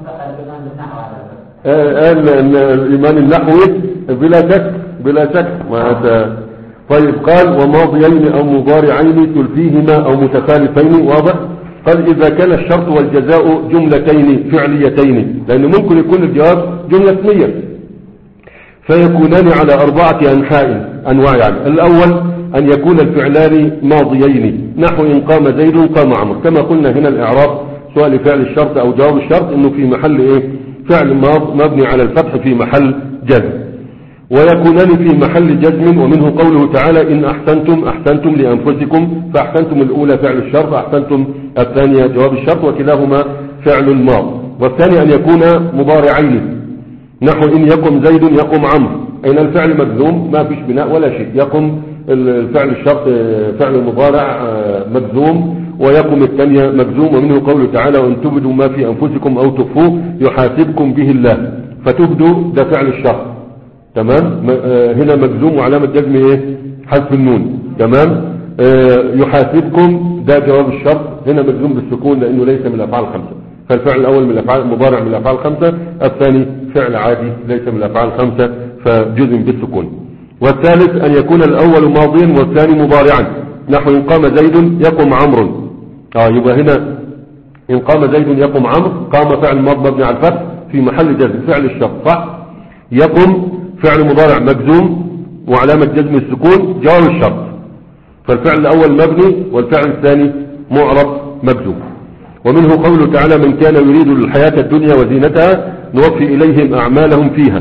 الايمان النحوي بلا شك بلا شك. طيب قال وماضيين او مضارعين تلفيهما او متخالفين. واضح. قال اذا كان الشرط والجزاء جملتين فعليتين، لان ممكن يكون الجواب جملة اسمية، فيكونان على اربعة انحاء انواع. يعني الاول ان يكون الفعلان ماضيين، نحو ان قام زيد قام عمرو، كما قلنا هنا الاعراب سواء لفعل الشرط او جواب الشرط انه في محل ايه فعل ماض مبني على الفتح في محل جزم. ويكونان في محل جزم، ومنه قوله تعالى إن أحسنتم أحسنتم لأنفسكم، فأحسنتم الأولى فعل الشرط، أحسنتم الثانية جواب الشرط، وكلاهما فعل الماض. والثاني أن يكون مضارعين، نحو إن يقم زيد يقم عمرو، أين الفعل مجزوم ما فيش بناء ولا شيء، يقم الفعل الشرط فعل المضارع مجزوم، ويقم الثانية مجزوم. ومنه قوله تعالى وإن تبدوا ما في أنفسكم أو تخفوه يحاسبكم به الله، فتبدوا ده فعل الشرط. تمام. هنا مجزوم وعلامة جزم ايه حذف النون. تمام. يحاسبكم ده جواب الشرط، هنا مجزوم بالسكون لانه ليس من الافعال الخمسة، فالفعل الاول من الافعال المضارع من الافعال الخمسة، الثاني فعل عادي ليس من الافعال الخمسة فجزم بالسكون. والثالث ان يكون الاول ماضيا والثاني مضارعا، نحو ان قام زيد يقم عمرو. اه يبقى هنا ان قام زيد يقم عمرو، قام فعل ماض مبني على الفتح في محل جزم فعل الشرط صح. يقم فعل مضارع مجزوم وعلامة جزم السكون جواب الشرط، فالفعل الأول مبني والفعل الثاني معرب مجزوم. ومنه قوله تعالى من كان يريد الحياة الدنيا وزينتها نوفي إليهم أعمالهم فيها،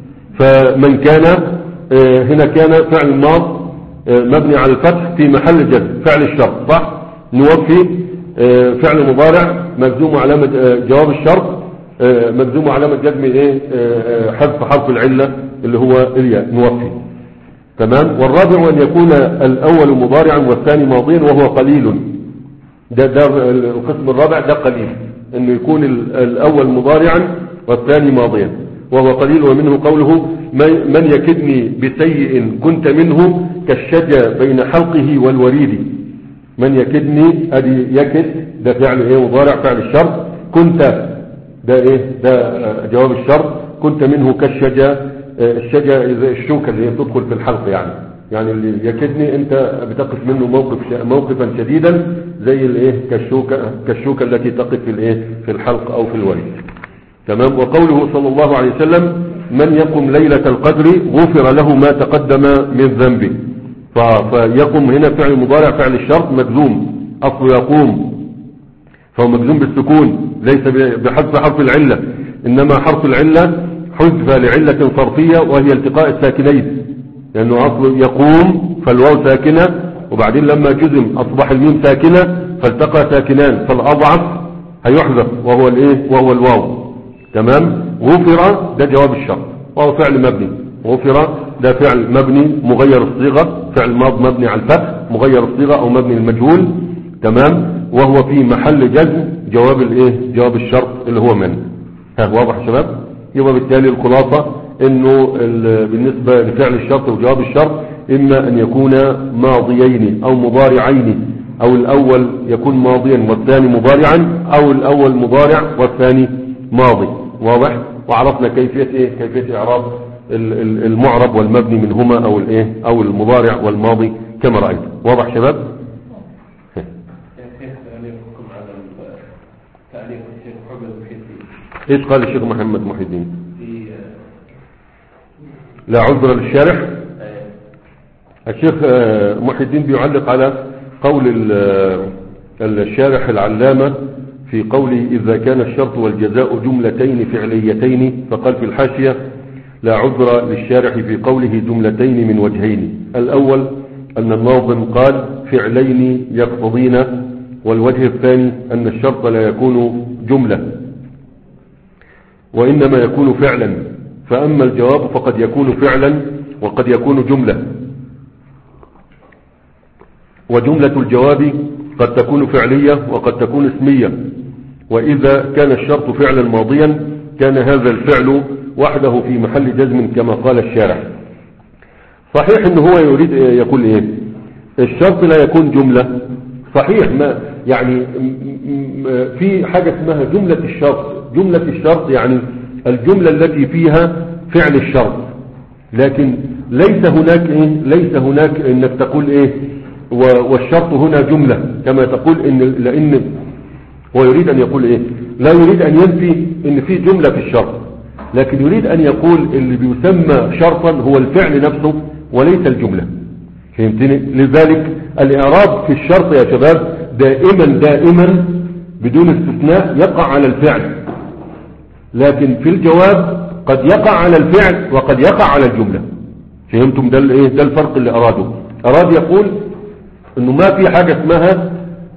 فمن كان هنا كان فعل ماض مبني على الفتح في محل جزم فعل الشرط صح. نوفي فعل مضارع مجزوم وعلامة جواب الشرط مجزوم علامة جزم ايه حذف حرف العلة اللي هو الياء نوفي. تمام. والرابع ان يكون الاول مضارعا والثاني ماضيا وهو قليل، ده, ده القسم الرابع ده قليل، انه يكون الاول مضارعا والثاني ماضيا وهو قليل. ومنه قوله من يكدني بسيء كنت منه كالشجا بين حلقه والوريد. من يكدني ادي يكد ده فعل ايه مضارع فعل الشرط، كنت ده ايه ده جواب الشرط، كنت منه كالشجا، الشجا الشوكة اللي هي تدخل في الحلق، يعني يعني اللي يكدني انت بتقف منه موقف موقفا شديدا زي الايه كالشوكة كالشوكة التي تقف في الايه في الحلق او في الوريد. تمام. وقوله صلى الله عليه وسلم من يقم ليلة القدر غفر له ما تقدم من ذنبه، فيقم هنا فعل مضارع فعل الشرط مجزوم اصله يقوم، فهو مجزوم بالسكون ليس بحذف حرف العلة، انما حرف العلة حذف لعلة صرفية وهي التقاء الساكنين، لانه اصله يقوم فالواو ساكنة، وبعدين لما جزم اصبح الميم ساكنة فالتقى ساكنان، فالاضعف هيحذف وهو الايه وهو الواو. تمام. غفر ده جواب الشرط وهو فعل مبني، غفر ده فعل مبني مغير الصيغة، فعل ماض مبني على الفتح مغير الصيغة او مبني المجهول. تمام. وهو في محل جزم جواب الايه جواب الشرط اللي هو من. ها واضح يا شباب؟ يبقى بالتالي الخلاصة انه بالنسبة لفعل الشرط وجواب الشرط اما ان يكون ماضيين او مضارعين، او الاول يكون ماضيا والثاني مضارعا، او الاول مضارع والثاني ماضي. واضح؟ وعرفنا كيفية ايه كيفية اعراب المعرب والمبني منهما او الايه او المضارع والماضي كما رأيت. واضح شباب؟ ايش قال الشيخ محمد محي الدين؟ لا عذر للشارح. الشيخ محي الدين بيعلق على قول الشارح العلامة في قوله إذا كان الشرط والجزاء جملتين فعليتين، فقال في الحاشية لا عذر للشارح في قوله جملتين من وجهين. الأول أن الناظم قال فعلين يقتضين، والوجه الثاني أن الشرط لا يكون جملة وإنما يكون فعلا، فأما الجواب فقد يكون فعلا وقد يكون جملة، وجملة الجواب قد تكون فعلية وقد تكون اسمية. وإذا كان الشرط فعلا ماضيا كان هذا الفعل وحده في محل جزم كما قال الشارح. صحيح انه هو يريد يقول ايه؟ الشرط لا يكون جملة، صحيح، ما يعني في حاجة اسمها جملة الشرط. جملة الشرط يعني الجملة التي فيها فعل الشرط، لكن ليس هناك ايه ليس هناك انك تقول ايه والشرط هنا جملة كما تقول ان لان هو يريد ان يقول ايه لا يريد ان ينفي ان في جملة في الشرط، لكن يريد ان يقول اللي بيسمى شرطا هو الفعل نفسه وليس الجملة. فهمتني؟ لذلك الاعراب في الشرط يا شباب دائما دائما بدون استثناء يقع على الفعل، لكن في الجواب قد يقع على الفعل وقد يقع على الجملة. فهمتم؟ ده الايه ده الفرق اللي اراده. اراد يقول انه ما في حاجة اسمها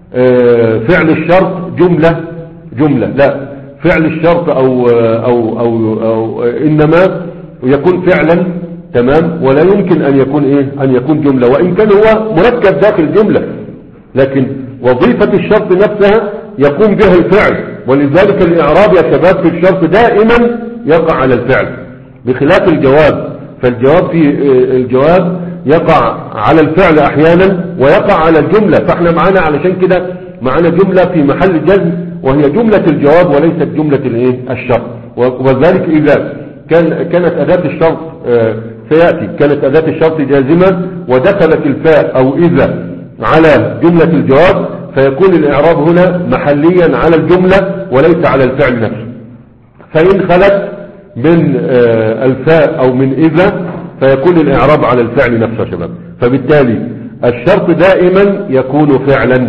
فعل الشرط جملة جملة، لا، فعل الشرط او او او, أو انما يكون فعلا، تمام، ولا يمكن ان يكون ايه ان يكون جملة، وان كان هو مركب داخل جملة، لكن وظيفة الشرط نفسها يقوم بها الفعل. ولذلك الاعراب يا شباب في الشرط دائما يقع على الفعل بخلاف الجواب. فالجواب في الجواب يقع على الفعل احيانا ويقع على الجملة، فاحنا معانا علشان كده معانا جملة في محل جزم وهي جملة الجواب وليست جملة الايه الشرط. وذلك اذا كان كانت اداة الشرط سيأتي كانت اداة الشرط جازمة ودخلت الفاء او اذا على جملة الجواب فيكون الاعراب هنا محليا على الجملة وليس على الفعل نفسه. فإن خلت من الفاء او من اذا فيكون الاعراب على الفعل نفسه يا شباب. فبالتالي الشرط دائما يكون فعلا،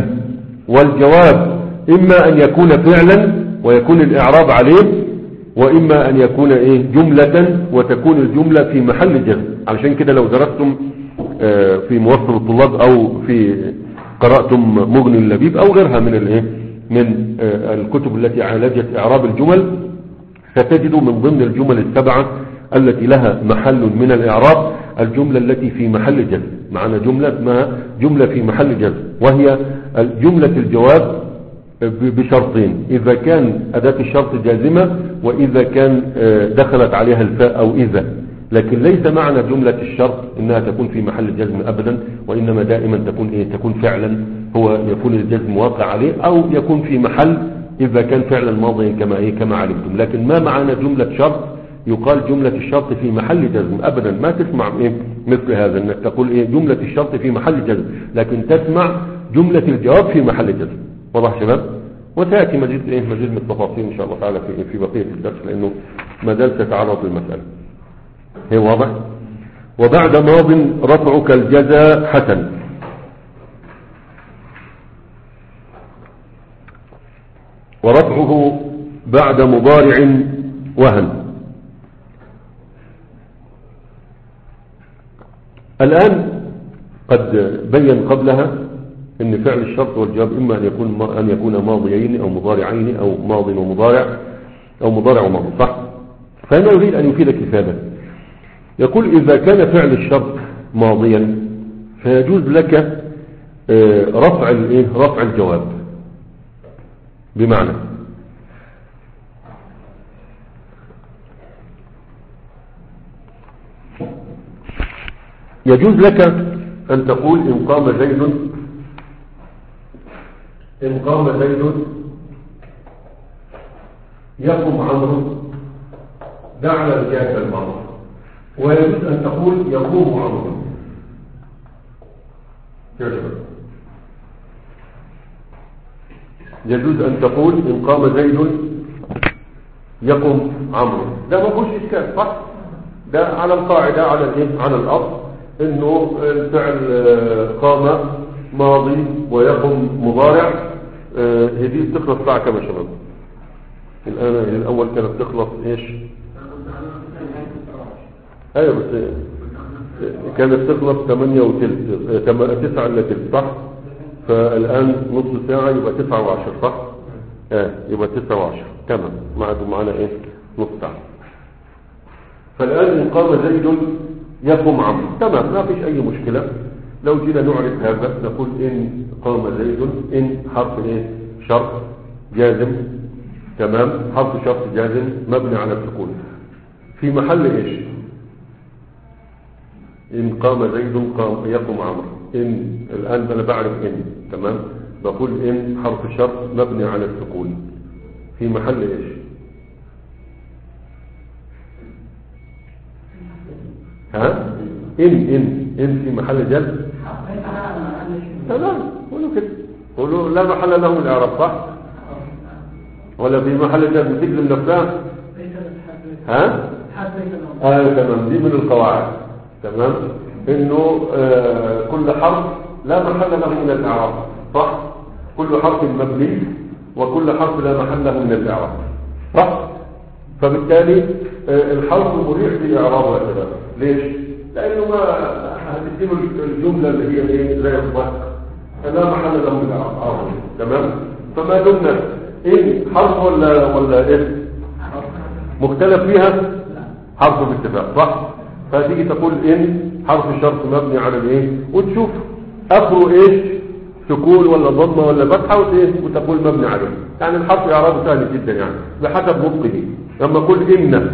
والجواب اما ان يكون فعلا ويكون الاعراب عليه، واما ان يكون ايه جملة وتكون الجملة في محل جزم. علشان كده لو درستم في موصل الطلاب او في قرأتم مغني اللبيب او غيرها من الايه من الكتب التي عالجت اعراب الجمل ستجدوا من ضمن الجمل السبعة التي لها محل من الاعراب الجملة التي في محل جزم. معنا جملة اسمها جملة في محل جزم، وهي جملة الجواب بشرطين: اذا كان اداة الشرط جازمة واذا كان دخلت عليها الفاء او اذا. لكن ليس معنى جملة الشرط انها تكون في محل جزم ابدا، وانما دائما تكون ايه تكون فعلا، هو يكون الجزم واقع عليه او يكون في محل اذا كان فعلا ماضيا كما ايه كما علمتم. لكن ما معنى جملة شرط يقال جملة الشرط في محل جزم ابدا. ما تسمع ايه مثل هذا انك تقول ايه جملة الشرط في محل جزم، لكن تسمع جملة الجواب في محل جزم. واضح شباب؟ وسيأتي مزيد ايه مزيد من التفاصيل ان شاء الله تعالى في في بقية الدرس، لانه ما زال تتعرض للمسألة. هي واضح؟ وبعد ماض رفعك الجزاء حسن. ورفعه بعد مضارع وهن. الآن قد بين قبلها ان فعل الشرط والجواب اما ان يكون ان يكون ماضيين او مضارعين او ماض ومضارع او مضارع وماضي، صح؟ فهنا يريد ان يفيدك افاده. يقول اذا كان فعل الشرط ماضيا فيجوز لك رفع الايه رفع الجواب، بمعنى يجوز لك ان تقول ان قام زيد إن قام زيد يقوم عمرو دعنا رجال المرض. ويجوز أن تقول يقوم عمرو. يجوز أن تقول إن قام زيد يقوم عمرو، ده ما فيهوش إشكال صح؟ ده على القاعدة، على الإيه؟ على الأصل إنه الفعل قام ماضي ويقوم مضارع. هذه بتخلص ساعة كم يا شباب؟ الآن الأول كانت تخلص إيش؟ أيوة بس كانت تخلص ثمانية وثلث، تسعة إلا ثلث صح؟ فالآن نص ساعة يبقى تسعة وعشر صح؟ آه يبقى تسعة وعشر تمام، ما عاد معنا إيه؟ نص ساعة. فالآن إن قام زيد يقوم عمرو، تمام ما فيش أي مشكلة. لو جينا نعرف هذا نقول إن قام زيد، إن حرف إيه؟ شرط جازم، تمام، حرف شرط جازم مبني على السكون في محل إيش؟ إن قام زيد قام يقوم عمرو. إن الآن أنا بعرف إن، تمام، بقول إن حرف شرط مبني على السكون في محل إيش؟ ها؟ إن إن إن في محل جلب، تمام، قولوا كده، قولوا لا محل له الإعراب صح؟ ولا في محل جلب تجزم نفسها؟ ها؟ آه تمام، دي من القواعد، تمام، إنه آه كل حرف لا محل له من الإعراب صح؟ كل حرف مبني وكل حرف لا محل له من الإعراب صح؟ فبالتالي آه الحرف مريح في إعرابه يا شباب. ليش؟ لأنه ما هتكتبوا الجملة اللي هي إيه لا يصبح لا محل له من الإعراب، تمام؟ فما دمنا إيه حرف ولا ولا إيه مختلف فيها؟ حرف باتفاق صح؟ فتيجي تقول إن حرف الشرط مبني على الإيه وتشوف آخره إيش، سكون ولا ضمة ولا فتحة وتقول مبني عليه. يعني الحرف إعرابه سهل جدا يعني بحسب نطقه. لما أقول إن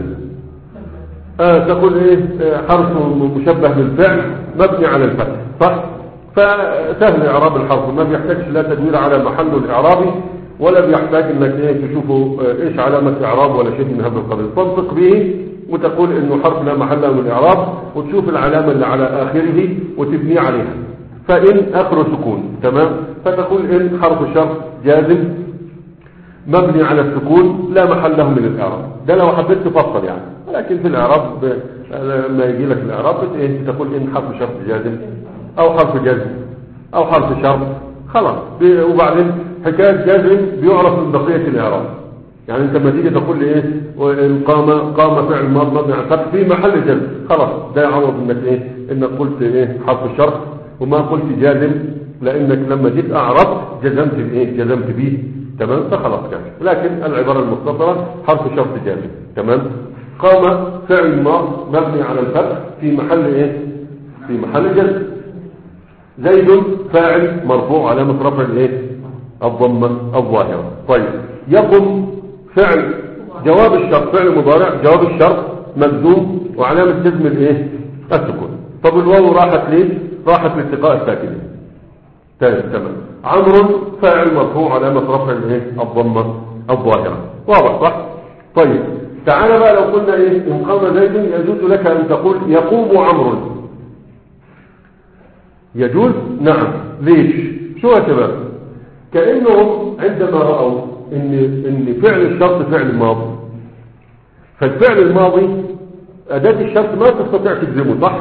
آه تقول إيه حرف مشبه بالفعل مبني على الفتح صح؟ فسهل إعراب الحرف، ما بيحتاجش لا تدوير على محله الإعرابي ولا بيحتاج إنك إيه تشوفه إيش علامة إعراب ولا شيء من هذا القبيل. تنطق به وتقول إنه حرف لا محل له من الإعراب وتشوف العلامة اللي على آخره وتبني عليها. فإن آخره سكون، تمام، فتقول إن حرف شرط جازم مبني على السكون لا محل له من الإعراب. ده لو حبيت تفصل يعني، ولكن في الإعراب لما يجي لك الإعراب إيه تقول إن حرف شرط جازم أو حرف جازم أو حرف شرط خلاص. وبعدين حكاية جازم بيعرف من بقية الإعراب. يعني انت لما تيجي تقول لي ايه وان قام قام فعل ماضي مبني على الفتح في محل جزم، خلاص ده يعوض انك ايه انك قلت ايه حرف الشرط وما قلت جازم، لانك لما جيت اعربت جزمت بايه جزمت به، تمام، فخلاص كان. لكن العباره المختصره حرف شرط جازم، تمام. قام فعل ماضي مبني على الفتح في محل ايه في محل جزم. زيد فاعل مرفوع علامه رفع الايه الضمه الظاهره. طيب يقم فعل جواب الشرط فعل مضارع جواب الشرط مجزوم وعلامة جزم الايه السكون. طب الواو راحت ليه؟ راحت لالتقاء الساكنين. تمام. عمرو فاعل مرفوع علامة رفع الايه الضمة الظاهرة. واضح صح؟ طيب تعالى بقى لو قلنا ايه ان قام زيد يجوز لك ان تقول يقوم عمرو. يجوز؟ نعم. ليش؟ شو يا شباب؟ كأنهم عندما رأوا ان ان فعل الشرط فعل ماضي، فالفعل الماضي اداة الشرط ما تستطيع تجزمه صح؟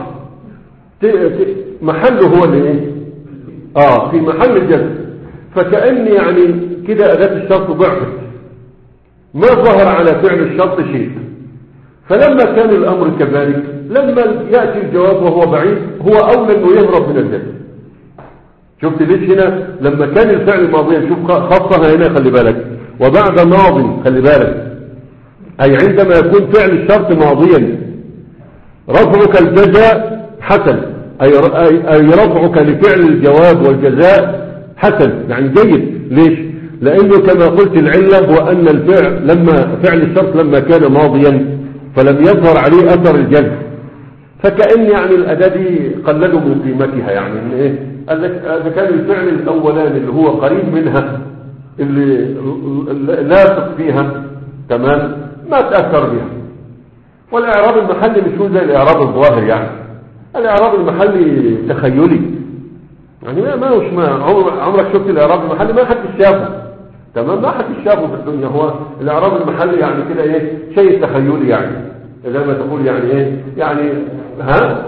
محله هو اللي ايه اه في محل الجزم. فكأن يعني كده اداة الشرط ضعفت، ما ظهر على فعل الشرط شيء. فلما كان الامر كذلك لما يأتي الجواب وهو بعيد هو اولى انه يهرب من الجزم. شفت ليش هنا لما كان الفعل ماضيا، شوف خاصة هنا خلي بالك وبعد ماضي خلي بالك، اي عندما يكون فعل الشرط ماضيا رفعك الجزاء حسن، اي اي رفعك لفعل الجواب والجزاء حسن يعني جيد. ليش؟ لانه كما قلت العلة هو ان الفعل لما فعل الشرط لما كان ماضيا فلم يظهر عليه اثر الجزم، فكأن يعني الاداة دي قللوا من قيمتها. يعني ان ايه اذا كان الفعل الاولاني اللي هو قريب منها اللي لاصق فيها تمام ما تأثر بها، والاعراب المحلي مش هو زي الاعراب الظاهر يعني. الاعراب المحلي تخيلي يعني ما ماهوش ما عمر عمرك شفت الاعراب المحلي؟ ما حد شافه، تمام، ما حد شافه في الدنيا. هو الاعراب المحلي يعني كده ايه، شيء تخيلي يعني، زي ما تقول يعني ايه يعني ها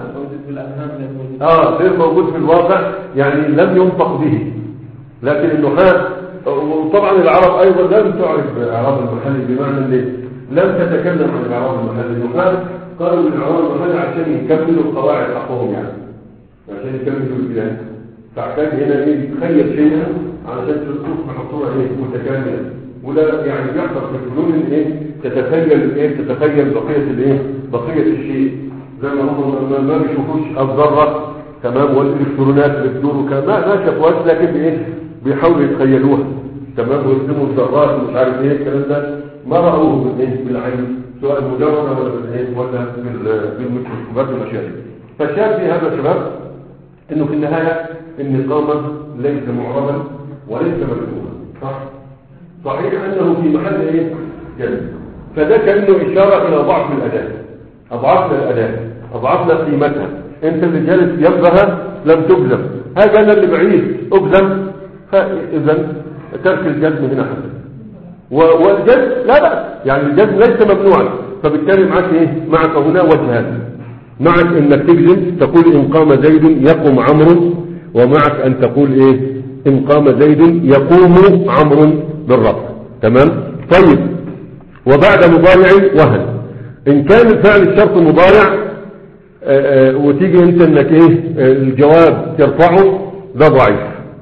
اه غير موجود في الواقع يعني، لم ينطق به. لكن النحاة وطبعا العرب ايضا لم تعرف الاعراب المحلي، بمعنى اللي لم تتكلم عن الاعراب المحلي. النحاة قالوا الاعراب المحلي عشان يكملوا القواعد حقهم يعني، عشان يكملوا البلاد، فاحتاج هنا ايه تخيل شيئا علشان تشوف محصوره ايه متكامله. ولا يعني يحصل في الفنون ايه تتخيل ايه تتخيل بقيه الايه بقيه الشيء، زي ما هم ما بيشوفوش الذره تمام، والالكترونات بتدور وكذا ما ما شافوهاش، لكن ايه بيحاولوا يتخيلوها تمام، ويرسموا الذرات ومش عارف ايه الكلام ده، ما راوه بالايه بالعين، سواء مجرده ولا بالايه ولا بالميكروسكوبات والاشياء دي. فالشاهد في هذا يا شباب انه في النهايه النقامه ليس معربا وليس مكتوبا، صح؟ صحيح انه في محل ايه جلد، فده كانه اشاره الى ضعف الاداه، اضعفنا الاداه، اضعفنا قيمتها. انت اللي جالس جنبها لم تجزم، هذا انا اللي بعيد اجزم، فاذا ترك الجزم هنا حسن. والجزم لا بأس يعني، الجزم ليس ممنوعا، فبالتالي معك ايه معك هنا وجهان، معك انك تجزم تقول ان قام زيد يقوم عمرو، ومعك ان تقول ايه ان قام زيد يقوم عمرو بالرفع، تمام. طيب وبعد مضارع وهن، ان كان الفعل الشرط مضارع آآ آآ وتيجي انت انك ايه الجواب ترفعه، ده ضعيف،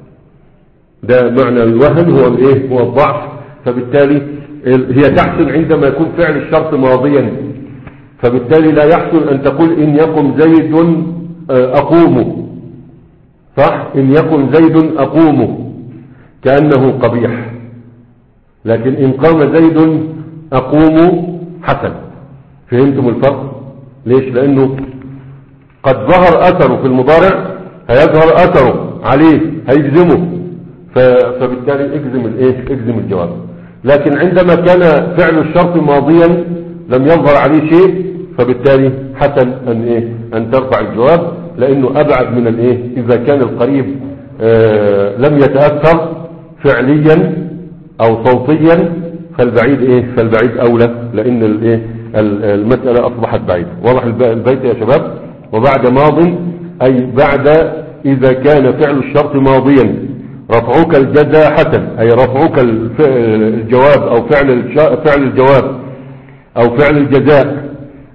ده معنى الوهن هو الايه هو الضعف. فبالتالي هي تحسن عندما يكون فعل الشرط ماضيا، فبالتالي لا يحسن ان تقول ان يقم زيد اقوم، صح، ان يقم زيد اقوم كأنه قبيح. لكن ان قام زيد اقوم حسن. فهمتم الفرق؟ ليش؟ لانه قد ظهر اثره في المضارع، هيظهر اثره عليه هيجزمه، فبالتالي اجزم الايه اجزم الجواب. لكن عندما كان فعل الشرط ماضيا لم يظهر عليه شيء، فبالتالي حسن ان ايه ان ترفع الجواب، لانه ابعد من الايه اذا كان القريب آه لم يتاثر فعليا او صوتيا، فالبعيد ايه فالبعيد اولى، لان الايه المساله اصبحت بعيده. واضح البيت يا شباب؟ وبعد ماض اي بعد اذا كان فعل الشرط ماضيا، رفعك الجزاء حسن، اي رفعك الجواب او فعل فعل الجواب او فعل الجزاء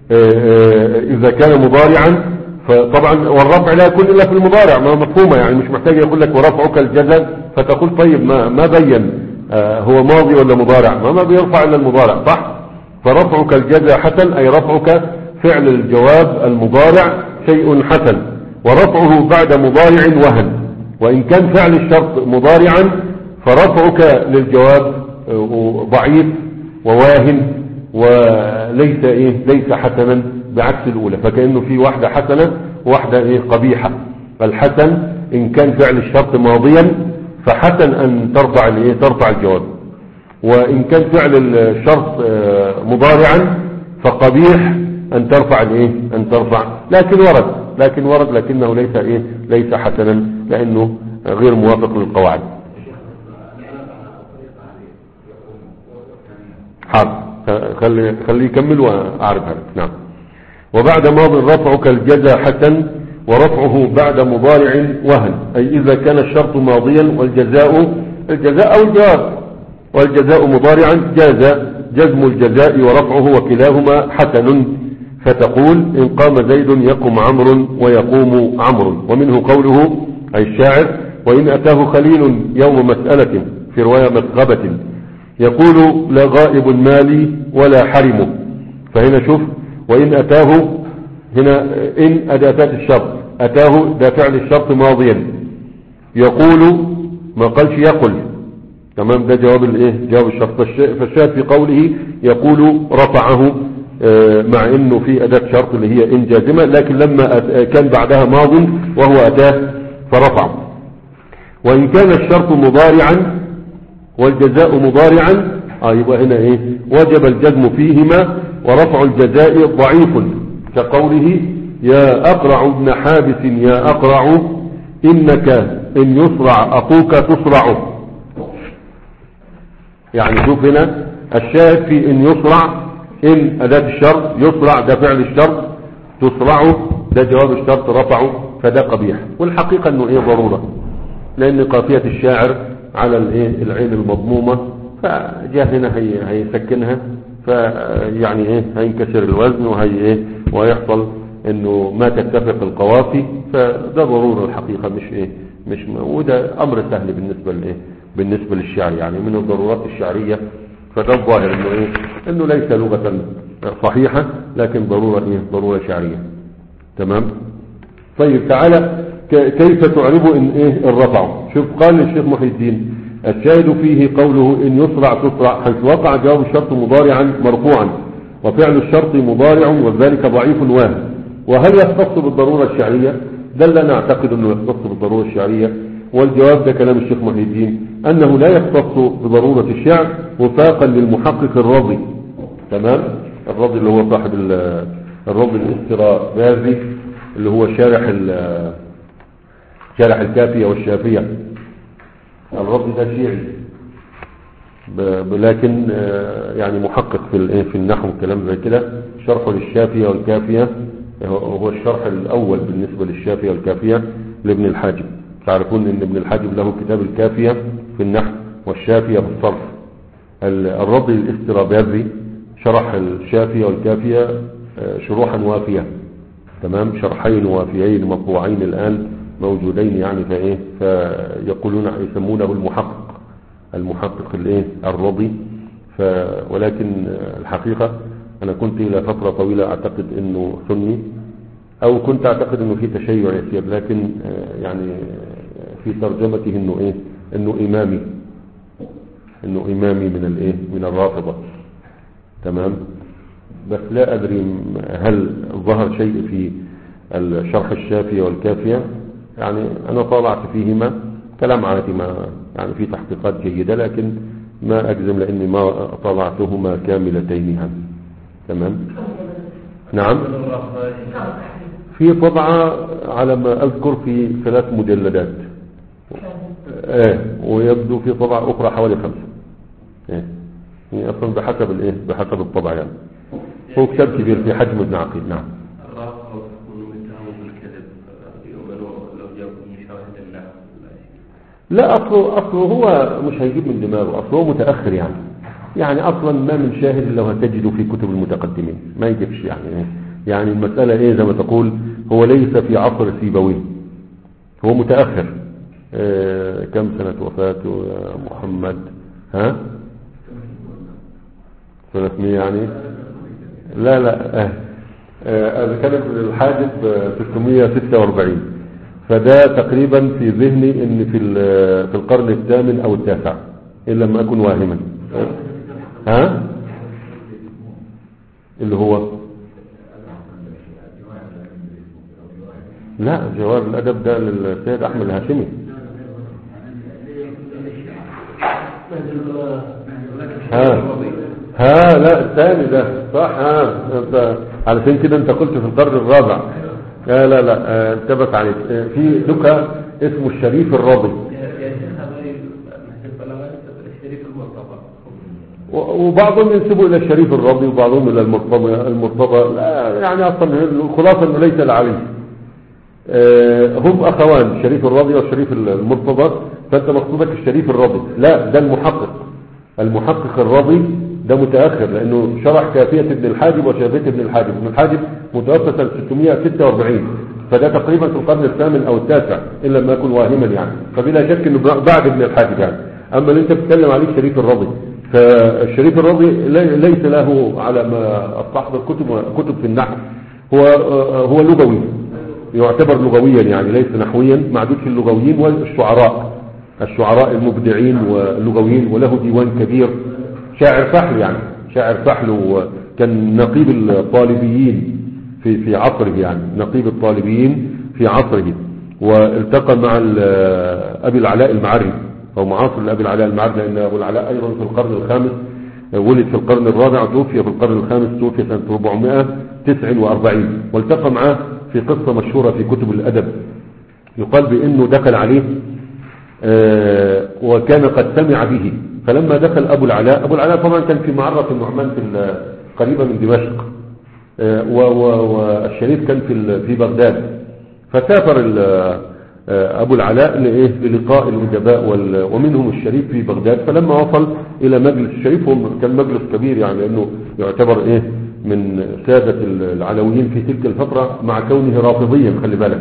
اذا كان مضارعا. فطبعا والرفع لا يكون الا في المضارع، ما مفهومه يعني، مش محتاج يقول لك ورفعك الجزاء فتقول طيب ما ما بين هو ماضي ولا مضارع، ما ما بيرفع الا المضارع، صح؟ فرفعك الجزاء حسن اي رفعك فعل الجواب المضارع شيء حسن، ورفعه بعد مضارع وهن. وإن كان فعل الشرط مضارعا فرفعك للجواب ضعيف وواهن وليس إيه ليس حسنا بعكس الأولى، فكأنه في واحدة حسنة وواحدة إيه قبيحة. الحسن إن كان فعل الشرط ماضيا فحسن أن ترفع الإيه ترفع الجواب، وإن كان فعل الشرط مضارعا فقبيح أن ترفع الإيه أن ترفع لكن ورد لكن ورد لكنه ليس إيه ليس حسنا، لأنه غير موافق للقواعد. حاضر، خلي خلي يكمل وأعرف هذا. نعم. وبعد ماض رفعك الجزاء حسن، ورفعه بعد مضارع وهن، أي إذا كان الشرط ماضيا والجزاء الجزاء أو الجواب، والجزاء مضارعا جاز جزم الجزاء ورفعه وكلاهما حسن، فتقول إن قام زيد يقوم عمرو ويقوم عمرو. ومنه قوله أي الشاعر: وإن أتاه خليل يوم مسألة، في رواية مسغبة، يقول لا غائب مالي ولا حرم. فهنا شوف، وإن أتاه هنا إن أداتات الشرط، أتاه ده فعل الشرط ماضيا، يقول ما قالش يقل، تمام، ده جواب الايه جواب الشرط. فالشاهد في قوله يقول رفعه مع انه في اداة شرط اللي هي ان جازمة، لكن لما كان بعدها ماض وهو اتاه فرفعه. وان كان الشرط مضارعا والجزاء مضارعا آه يبقى هنا ايه وجب الجزم فيهما، ورفع الجزاء ضعيف كقوله يا أقرع ابن حابس يا أقرع إنك إن يصرع أخوك تصرع. يعني شوف هنا الشاهد في إن يصرع، إن أداة الشرط، يصرع ده فعل الشرط، تصرعه ده جواب الشرط رفعه، فده قبيح. والحقيقة إنه إيه ضرورة، لأن قافية الشاعر على الإيه العين المضمومة، فجاء هنا هي هيسكنها، فيعني إيه هينكسر الوزن وهي إيه ويحصل إنه ما تتفق القوافي، فده ضرورة الحقيقة، مش إيه مش وده أمر سهل بالنسبة لإيه بالنسبة للشعر، يعني من الضرورات الشعرية. فده الظاهر إنه إيه إنه ليس لغة صحيحة، لكن ضرورة إيه ضرورة شعرية. تمام. طيب تعالى كيف تعرب إن إيه الرفع. شوف قال الشيخ محي الدين الشاهد فيه قوله إن يصرع تصرع، حيث وقع جواب الشرط مضارعا مرفوعا وفعل الشرط مضارع وذلك ضعيف واهم. وهل يختص بالضرورة الشعرية؟ دل نعتقد أنه يختص بالضرورة الشعرية، والجواب ده كلام الشيخ محي الدين أنه لا يختص بضرورة الشعر وفاقا للمحقق الرضي. تمام. الرضي اللي هو صاحب الرضي الاسترابازي اللي هو شارح شارح الكافية والشافية. الرضي ده شيعي لكن يعني محقق في في النحو والكلام زي كده. شرحه للشافية والكافية هو الشرح الأول بالنسبة للشافية والكافية لابن الحاجب. تعرفون ان ابن الحاجب له كتاب الكافية في النحو والشافية في الصرف. الرضي الاسترابازي شرح الشافية والكافية شروحا وافية. تمام. شرحين وافيين مطبوعين الآن موجودين يعني فايه فيقولون يسمونه المحقق المحقق الايه الرضي. ف ولكن الحقيقة انا كنت الى فترة طويلة اعتقد انه سني، او كنت اعتقد انه في تشيع يسير، لكن يعني في ترجمته انه ايه انه امامي انه امامي من الايه من الرافضة. تمام. بس لا ادري هل ظهر شيء في الشرح الشافية والكافية. يعني انا طالعت فيهما كلام عادي، ما يعني في تحقيقات جيدة، لكن ما اجزم لاني ما طالعتهما كاملتين يعني. تمام. نعم. في طبعة على ما اذكر في ثلاث مجلدات، ايه ويبدو في طبعة اخرى حوالي خمسة. ايه يعني اصلا بحسب الايه بحسب الطبع يعني. هو كتاب كبير في حجم ابن عقيل. نعم. لا اصله اصله هو مش هيجيب من دماغه، اصله هو متاخر يعني. يعني اصلا ما من شاهد الا وتجده في كتب المتقدمين، ما يجيبش يعني. يعني المساله ايه زي ما تقول هو ليس في عصر سيبويه، هو متاخر. آه كم سنه وفاته يا محمد؟ ها ثلاثمية يعني. لا لا اه آه كانت الحادث ستمية وستة واربعين، فده تقريبا في ذهني ان في في القرن الثامن او التاسع ان لم اكن واهما. ها اللي هو لا جوار الادب ده للسيد احمد الهاشمي. ها ها لا الثاني ده صح. ها انت علشان كده انت قلت في القرن الرابع. لا لا لا انتبه عليك. في دكة اسمه الشريف الرضي، وبعضهم ينسبوا الى الشريف الرضي وبعضهم الى المرتضى. المرتضى يعني اصلا الخلاصة انه ليس العلي. هم اخوان الشريف الرضي والشريف المرتضى، فانت مقصودك الشريف الرضي. لا ده المحقق المحقق الرضي ده متأخر، لانه شرح كافية ابن الحاجب وشافية ابن الحاجب. ابن الحاجب متوفى سنة ستمية وستة واربعين، فده تقريبا في القرن الثامن او التاسع ان لم يكن واهما يعني. فبلا شك انه بعد ابن الحاجب يعني. اما اللي انت بتتكلم عليه الشريف الرضي، فالشريف الرضي ليس له على ما استحضر كتب كتب في النحو، هو هو لغوي، يعتبر لغويا يعني ليس نحويا، معدود في اللغويين والشعراء الشعراء المبدعين واللغويين، وله ديوان كبير. شاعر فحل يعني، شاعر فحل، وكان نقيب الطالبيين في في عصره يعني، نقيب الطالبيين في عصره. والتقى مع أبي العلاء المعري، أو معاصر لأبي العلاء المعري، لأن أبو العلاء أيضا في القرن الخامس ولد في القرن الرابع، توفي في القرن الخامس، توفي سنة أربعمائة وتسعة وأربعين، والتقى معه في قصة مشهورة في كتب الأدب، يقال بأنه دخل عليه آه وكان قد سمع به، فلما دخل أبو العلاء، أبو العلاء طبعا كان في معرة النعمان في قريبة من دمشق، آه والشريف كان في في بغداد، فسافر أبو العلاء للقاء الأدباء ومنهم الشريف في بغداد. فلما وصل إلى مجلس الشريف، هو كان مجلس كبير يعني، لأنه يعتبر إيه من سادة العلويين في تلك الفترة مع كونه رافضيا، خلي بالك.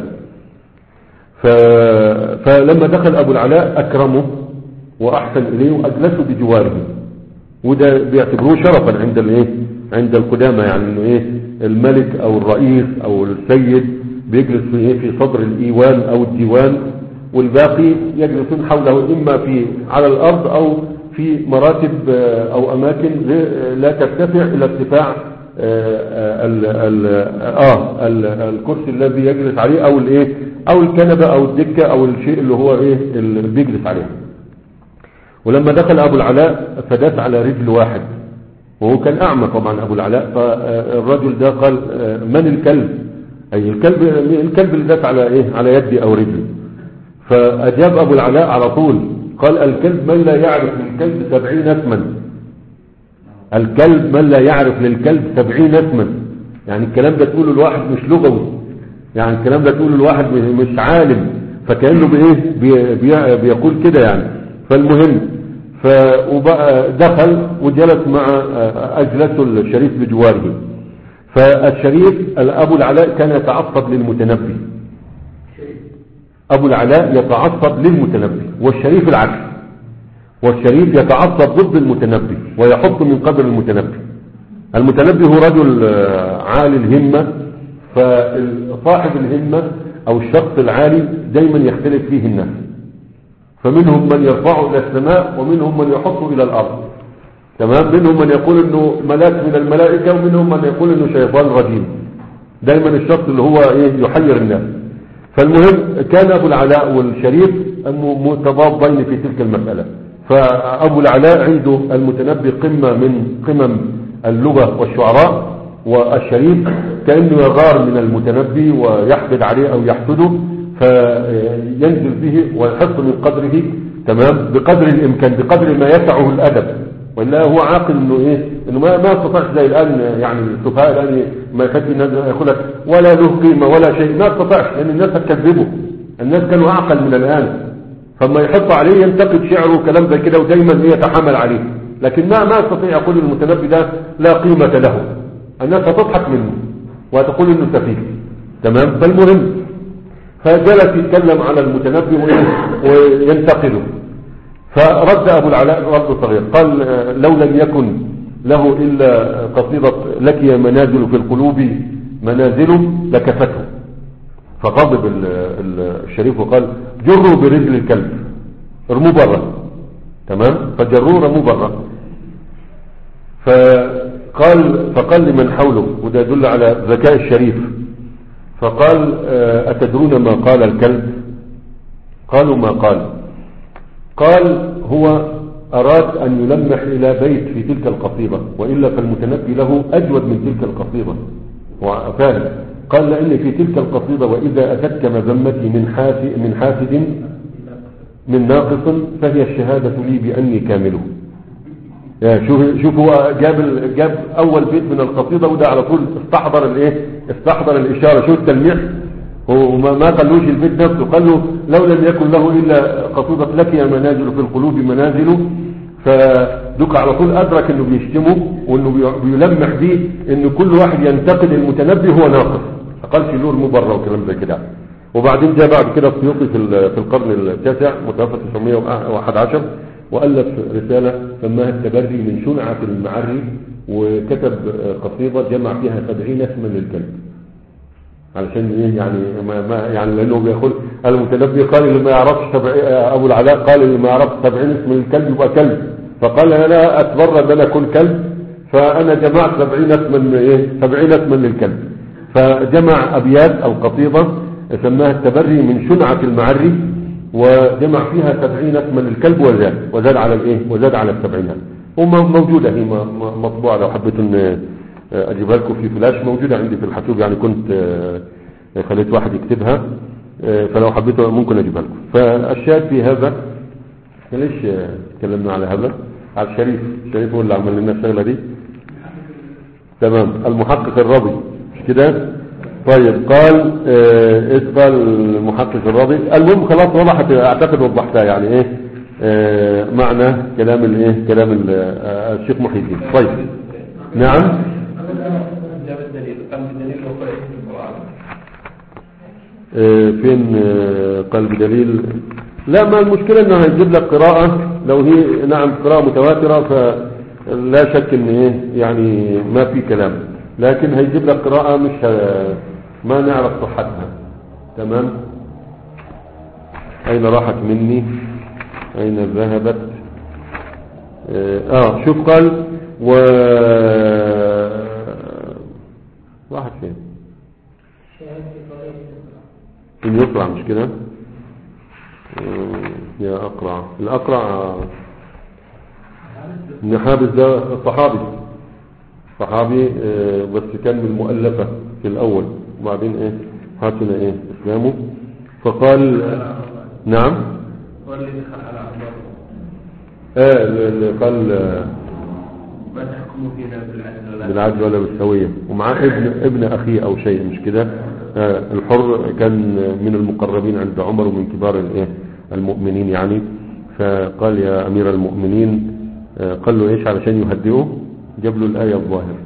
فلما دخل أبو العلاء أكرمه وأحسن إليه وأجلسه بجواره، وده بيعتبروه شرفا عند الإيه عند القدامى، يعني إنه إيه الملك أو الرئيس أو السيد بيجلس في إيه في صدر الإيوان أو الديوان، والباقي يجلسون حوله إما في على الأرض أو في مراتب أو أماكن لا ترتفع إلى ارتفاع ال ال آه ال الكرسي الذي يجلس عليه أو الإيه أو الكنبة أو الدكة أو الشيء اللي هو إيه اللي بيجلس عليه. ولما دخل أبو العلاء فداس على رجل واحد، وهو كان أعمى طبعا أبو العلاء، فالرجل ده قال من الكلب؟ أي الكلب الكلب اللي داس على إيه على يدي أو رجلي. فأجاب أبو العلاء على طول قال الكلب من لا يعرف للكلب سبعين اسما، الكلب من لا يعرف للكلب سبعين اسما. يعني الكلام ده تقوله الواحد مش لغوي، يعني الكلام ده تقوله الواحد مش عالم، فكأنه بإيه بي بي بيقول كده يعني. فالمهم فبقى دخل وجلس مع أجلسه الشريف بجواره. فالشريف أبو العلاء كان يتعصب للمتنبي، أبو العلاء يتعصب للمتنبي، والشريف العكس، والشريف يتعصب ضد المتنبي ويحط من قدر المتنبي. المتنبي هو رجل عالي الهمة، فصاحب الهمة أو الشخص العالي دايما يختلف فيه الناس، فمنهم من يرفعه إلى السماء ومنهم من يحطه إلى الأرض، تمام. منهم من يقول انه ملاك من الملائكة ومنهم من يقول انه شيطان رجيم، دايما الشخص اللي هو ايه يحير الناس. فالمهم كان ابو العلاء والشريف متضادين في تلك المسألة. فابو العلاء عنده المتنبي قمة من قمم اللغة والشعراء، والشريف كأنه يغار من المتنبي ويحقد عليه او يحسده، فينزل به ويحط من قدره، تمام، بقدر الامكان، بقدر ما يسعه الادب. وإلا هو عاقل انه ايه انه ما ما استطاعش زي الان، يعني السفهاء الان ما يخلي الناس ياخذك ولا له قيمه ولا شيء، ما استطاعش لان الناس هتكذبه. الناس كانوا اعقل من الان، فما يحط عليه ينتقد شعره وكلام زي كده ودايما ايه يتحامل عليه. لكن ما ما استطيع يقول المتنبي ده لا قيمه له، الناس هتضحك منه وتقول انه سفيه، تمام. فالمهم فجلس يتكلم على المتنبي وينتقده. فرد أبو العلاء رد صغير قال لو لم يكن له إلا قصيدة لك يا منازل في القلوب منازل لكفته. فغضب الشريف وقال جروا برجل الكلب ارموا برا، تمام. فجروا رموا برا. فقال فقال لمن حوله، وده يدل على ذكاء الشريف، فقال أتدرون ما قال الكلب؟ قالوا ما قال؟ قال هو أراد أن يلمح إلى بيت في تلك القصيدة، وإلا فالمتنبي له أجود من تلك القصيدة وفاهم. قال لأن في تلك القصيدة وإذا أتتك مذمتي من حاسد من حاسد من ناقص فهي الشهادة لي بأني كامله. يعني شوف شوف هو جاب جاب أول بيت من القصيدة، وده على طول استحضر الإيه استحضر الإشارة. شو التلميح؟ وما ما قالوش البيت نفسه، قال له لو لم يكن له إلا قصيدة لك يا منازل في القلوب منازل. فدك على طول أدرك أنه بيشتمه وأنه بيلمح به أنه كل واحد ينتقد المتنبي هو ناقص، فقال شيلور مبرر وكلام زي كده. وبعدين جاء بعد كده السيوطي في القرن التاسع متوفى تسعمائة وأحد عشر وألف رسالة سماها التبري من شنعة المعري، وكتب قصيدة جمع فيها سبعين اسما للكلب، علشان ايه يعني ما, ما يعني لانه بيقول المتنبي قال اللي ما يعرفش ابو العلاء قال اللي ما يعرفش سبعين اسم الكلب يبقى كلب، فقال انا لا اتبرى ان انا اكون كلب، فانا جمعت سبعين اسما ايه سبعين اسما للكلب. فجمع ابيات او قصيده سماها التبري من شنعة المعري، وجمع فيها سبعين اسما للكلب وزاد وزاد على الايه وزاد على السبعين. وموجودة هي مطبوعة، لو حبيت ان اجيبها لكم في فلاش موجودة عندي في الحاسوب، يعني كنت خليت واحد يكتبها، فلو حبيتوا ممكن اجيبها لكم. فالشاهد في هذا، ليش تكلمنا على هذا؟ على الشريف، الشريف هو اللي عمل لنا الشغلة دي. تمام. المحقق الرضي مش كده؟ طيب قال اه ايش قال المحقق الرضي؟ المهم خلاص وضحت، اعتقد وضحتها يعني ايه اه معنى كلام الايه كلام الشيخ محي الدين. طيب نعم. اه فين اه قال بدليل؟ لا، ما المشكلة انه هيجيب لك قراءة، لو هي نعم قراءة متواترة فلا شك ان ايه يعني ما في كلام، لكن هيجيب لك قراءة مش ما نعرف صحتها. تمام. اين راحت مني؟ اين ذهبت؟ اه شوف قال و راحت فين؟ ان يقرأ مش كده؟ يا أقرع، الأقرع ابن حابس ده صحابي صحابي اه بس كان من المؤلفة في الأول، وبعدين ايه حاكنا ايه اسلامه. فقال نعم اه اللي قال ما تحكموا فينا بالعدل بالعدل ولا بالسوية، ومعاه ابن ابن أخيه أو شيء مش كده. اه الحر كان من المقربين عند عمر ومن كبار الايه المؤمنين يعني. فقال يا أمير المؤمنين، قال له إيش علشان يهدئه؟ جاب له الآية الظاهرة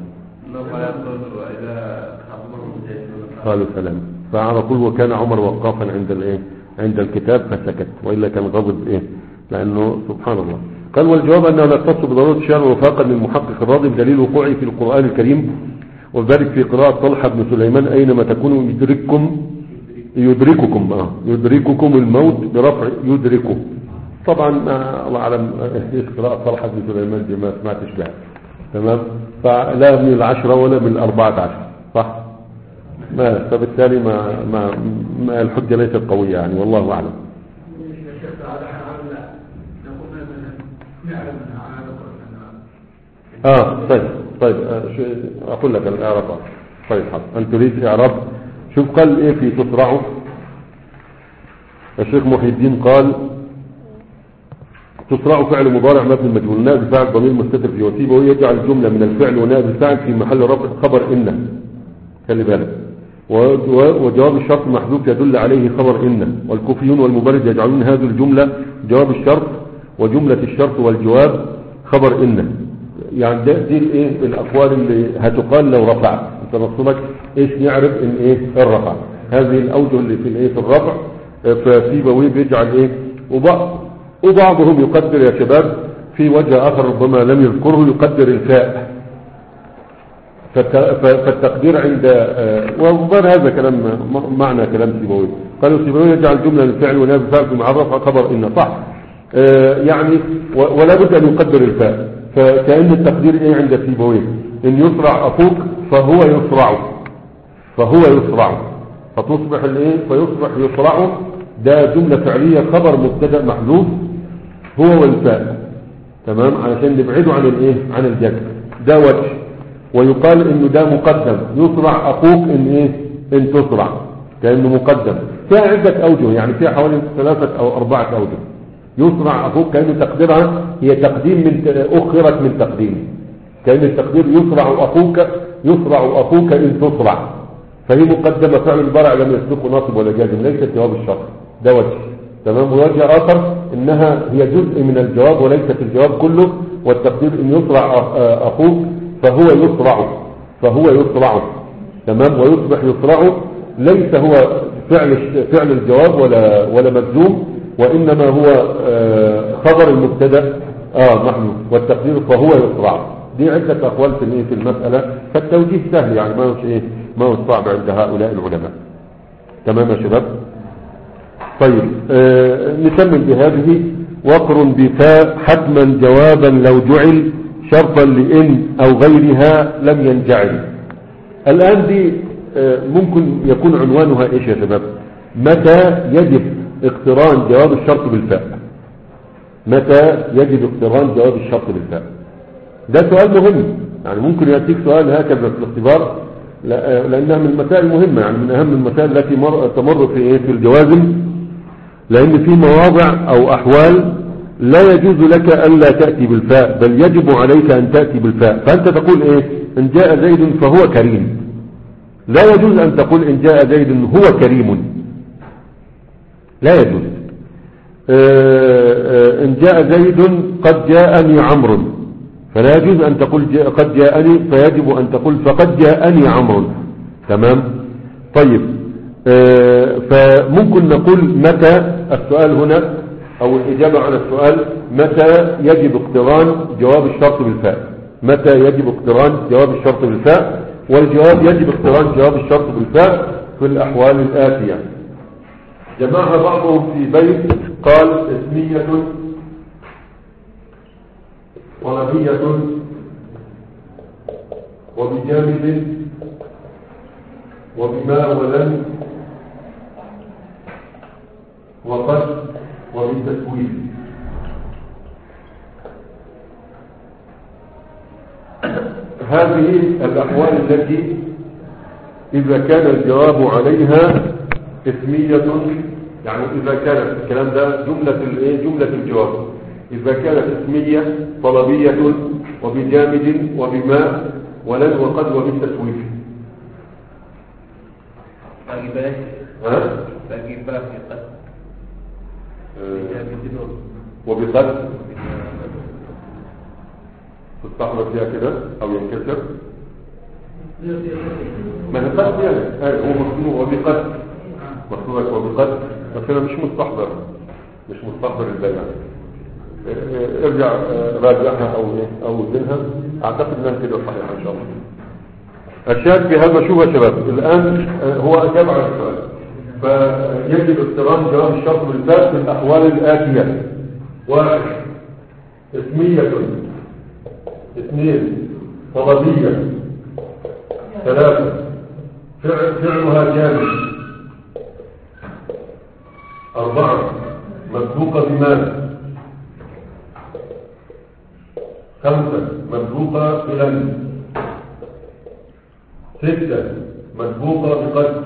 قالوا سلام. فعلى طول وكان عمر وقافا عند الايه عند الكتاب فسكت، وإلا كان غضب ايه لأنه سبحان الله. قال والجواب أنه لا يختص بضرورة الشعر وفاقا للمحقق الراضي بدليل وقوعه في القرآن الكريم، وذلك في قراءة طلحة بن سليمان أينما تكونوا يدرككم يدرككم آه يدرككم الموت برفع يدركه. طبعا ما الله أعلم ايش قراءة طلحة بن سليمان دي ما سمعتش بها. تمام. فلا من العشرة ولا من الأربعة عشر صح؟ ما فبالتالي ما, ما, ما الحجة ليست قوية يعني، والله أعلم. اه طيب طيب آه اقول لك الاعراب. طيب حاضر. ان تريد اعراب. شوف قال ايه في تصرعه الشيخ محي الدين، قال تصرع فعل مضارع مبني مجهول نائب الفاعل ضمير مستتر في وسيبه، ويجعل الجمله من الفعل ونائب الفاعل في محل رفع خبر ان. خلي بالك. وجواب الشرط محذوف يدل عليه خبر ان، والكوفيون والمبرد يجعلون هذه الجمله جواب الشرط وجمله الشرط والجواب خبر ان. يعني ده دي الايه الاقوال اللي هتقال لو رفعت انت نصبك ايش نعرف ان ايه الرفع. هذه الاوجه اللي في الايه في الرفع. فسيبويه بيجعل ايه وبعض وبعضهم يقدر يا شباب في وجه اخر ربما لم يذكره يقدر الفاء. فالتقدير عند وبر هذا كلام معنى كلام سيبويه. قالوا سيبويه يجعل جمله للفعل ونائب الفاعل في محل رفع خبر ان صح يعني، ولا بد ان يقدر الفاء. فكأن التقدير ايه عند سيبويه ان يسرع اخوك فهو يسرع فهو يسرع فتصبح الايه فيصبح يسرع. ده جملة فعلية خبر مبتدا محذوف هو والفاء. تمام. علشان نبعده عن الايه عن الجد. ده وجه. ويقال انه ده مقدم يسرع اخوك ان ايه ان تسرع كأنه مقدم. فيها عدة اوجه يعني فيها حوالي ثلاثة او اربعة اوجه. يسرع اخوك كأنه تقديرها هي تقديم من اخرت من تقديم، كأن التقدير يسرع اخوك يسرع اخوك ان تسرع، فهي مقدمة فعل البرع لم يسبقه ناصب ولا جازم ليست جواب الشرط. ده وجه. تمام. ووجه اخر انها هي جزء من الجواب وليست الجواب كله، والتقدير ان يسرع اخوك فهو يسرع فهو يسرع. تمام. ويصبح يسرع ليس هو فعل فعل الجواب ولا ولا مجزوم، وانما هو خبر المبتدا اه محذوف والتقدير فهو يسرع. دي عدة اقوال في في المسألة، فالتوجيه سهل يعني ما هو شيء ما هو صعب عند هؤلاء العلماء. تمام يا شباب. طيب آه نكمل بهذه. وقر بفاء حتما جوابا لو جعل شرطا لإن أو غيرها لم ينجعل. الآن دي آه ممكن يكون عنوانها إيش يا شباب؟ متى يجب اقتران جواب الشرط بالفاء؟ متى يجب اقتران جواب الشرط بالفاء؟ ده سؤال مهم، يعني ممكن يأتيك سؤال هكذا في الاختبار، لأنها من المسائل المهمة، يعني من أهم المسائل التي مر تمر في إيه في الجوازم، لأن في مواضع أو أحوال لا يجوز لك ألا تأتي بالفاء، بل يجب عليك أن تأتي بالفاء. فأنت تقول إيه؟ إن جاء زيد فهو كريم، لا يجوز أن تقول إن جاء زيد هو كريم، لا يجوز. إن جاء زيد قد جاءني عمرو، فلا يجوز أن تقول جاء قد جاءني، فيجب أن تقول فقد جاءني عمرو. تمام. طيب، فممكن نقول متى، السؤال هنا أو الإجابة على السؤال متى يجب اقتران جواب الشرط بالفاء، متى يجب اقتران جواب الشرط بالفاء، والجواب يجب اقتران جواب الشرط بالفاء في الأحوال الآتية. جمعها بعضهم في بيت قال اسمية طلبية وبجامد وبما ولن وقد وبالتسويف. هذه الأحوال التي إذا كان الجواب عليها اسمية، يعني إذا كانت الكلام ده جملة جملة الجواب، إذا كانت اسمية طلبية وبجامد وبماء ولن وقد وبالتسويف. باقي باقي ها؟ باقي باقي قد وبقد تستحضر فيها كده أو ينكسر، ما هي قد يعني هو مصنوع وبقد مصنوعك وبقد، بس أنا مش مستحضر مش مستحضر البيان. ارجع راجعها أو أو زنها، أعتقد أنها كده صحيحة إن شاء الله. الشاهد في هذا شو يا شباب، الآن هو أجاب على السؤال، فيجب اقتران جواب الشرط بالفاء في الأحوال الآتية: واحد اسمية، اثنين طلبية، ثلاثة فعل فعلها جامد، أربعة مسبوقة بمال، خمسة مسبوقة بلن، ستة مسبوقة بقد،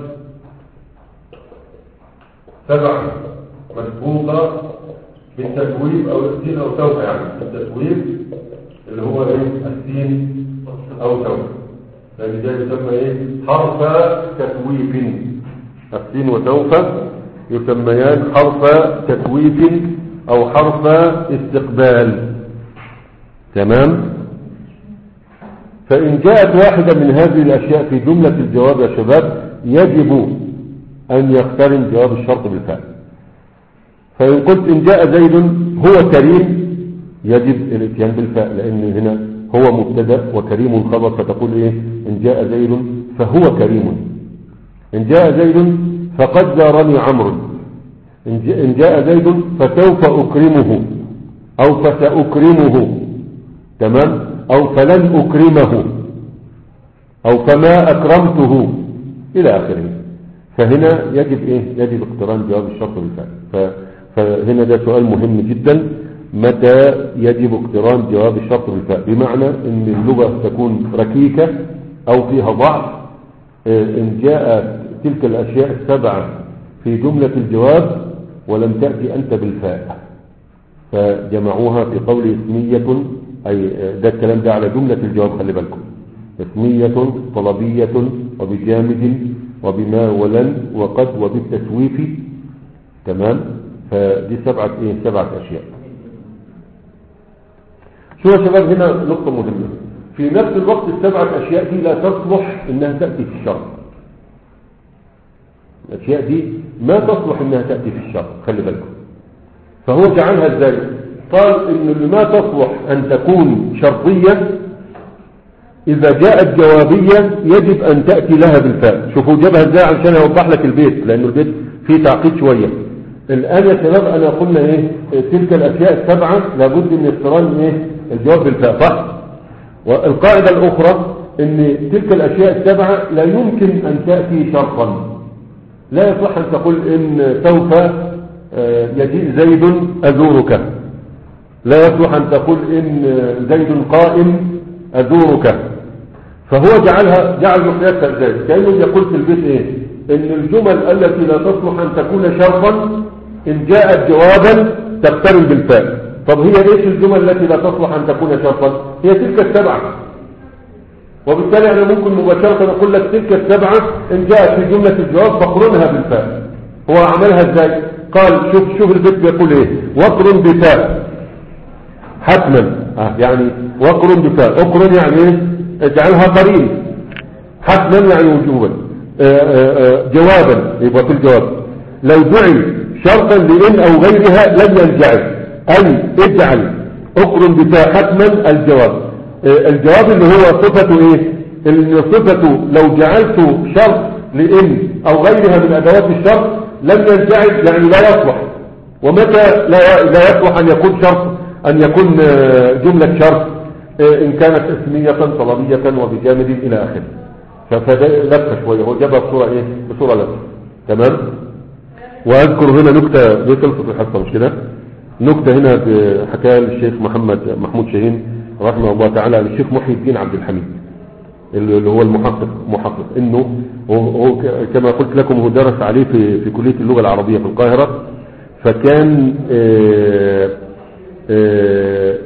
سبعة مسبوقة بالتسويب أو السين أو سوف، يعني التسويب اللي هو ايه السين أو سوف، لأن ده يسمى ايه حرف تسويف، السين وسوف يسميان حرف تسويف أو حرف استقبال. تمام. فإن جاءت واحدة من هذه الأشياء في جملة الجواب يا شباب يجب أن يقترن جواب الشرط بالفاء. فإن قلت إن جاء زيد هو كريم يجب الاتيان بالفاء، لأن هنا هو مبتدأ وكريم خبر، فتقول إيه إن جاء زيد فهو كريم، إن جاء زيد فقد زارني عمرو، إن جاء زيد فسوف أكرمه أو فسأكرمه. تمام. أو فلن أكرمه أو فما أكرمته إلى آخره. فهنا يجب إيه يجب اقتران جواب الشرط بالفعل. فهنا ده سؤال مهم جدا، متى يجب اقتران جواب الشرط بالفعل؟ بمعنى ان اللغة تكون ركيكة او فيها ضعف. ان جاءت تلك الاشياء السبعة في جملة الجواب ولم تأتي انت بالفاء، فجمعوها في قول اسمية، اي ده الكلام ده على جملة الجواب، خلي بالكم، اسمية طلبية وبجامد وبما ولن وقد وبالتسويف. تمام. فدي سبعة ايه سبعة اشياء. شو يا شباب هنا نقطة مهمة، في نفس الوقت السبعة اشياء دي لا تصلح انها تأتي في الشرط، الاشياء دي ما تصلح انها تأتي في الشرط، خلي بالكم. فهو جعلها ازاي؟ قال ان اللي ما تصلح ان تكون شرطية اذا جاءت جوابية يجب ان تأتي لها بالفاء. شوفوا جابها ازاي عشان يوضح لك البيت، لانه البيت فيه تعقيد شوية. الآن يا شباب أنا قلنا إيه تلك الأشياء السبعة لابد من اقتران إيه الجواب بالفاء، صح؟ والقاعدة الأخرى إن تلك الأشياء السبعة لا يمكن أن تأتي شرطا، لا يصح أن تقول إن سوف يجيء زيد أزورك، لا يصلح أن تقول إن زيد قائم أزورك. فهو جعلها جعل مقياسها ازاي؟ كأنه يقول في البيت ايه؟ ان الجمل التي لا تصلح ان تكون شرطا ان جاءت جوابا تقترن بالفاء. طب هي ايش الجمل التي لا تصلح ان تكون شرطا؟ هي تلك السبعة. وبالتالي انا ممكن مباشرة اقول لك تلك السبعة ان جاءت في جملة الجواب فاقرنها بالفاء. هو عملها ازاي؟ قال شوف شوف البيت بيقول ايه؟ واقرن بفاء حتما. آه يعني واقرن بفاء، اقرن يعني ايه؟ اجعلها قرين حتما يعني وجوبا. جوابا يبقى في الجواب لو جعل شرطا لإن أو غيرها لم ينجعل. أي اجعل اقرن بفاء حتما الجواب. الجواب اللي هو صفته ايه؟ اللي صفته لو جعلت شرط لإن أو غيرها من أدوات الشرط لم ينجعل يعني لا يصلح. ومتى لا لا يصلح أن يكون شرط أن يكون جملة شرط؟ إن كانت اسمية طلبية وبجامد إلى آخره. فده لفة شوية، هو جابها بصورة إيه؟ بصورة لفة. تمام. وأذكر هنا نكتة دي خلصت الحصة مش كده؟ نكتة هنا حكاها الشيخ محمد محمود شاهين رحمه الله تعالى للشيخ محي الدين عبد الحميد اللي هو المحقق محقق إنه هو كما قلت لكم هو درس عليه في في كلية اللغة العربية في القاهرة. فكان آآ آآ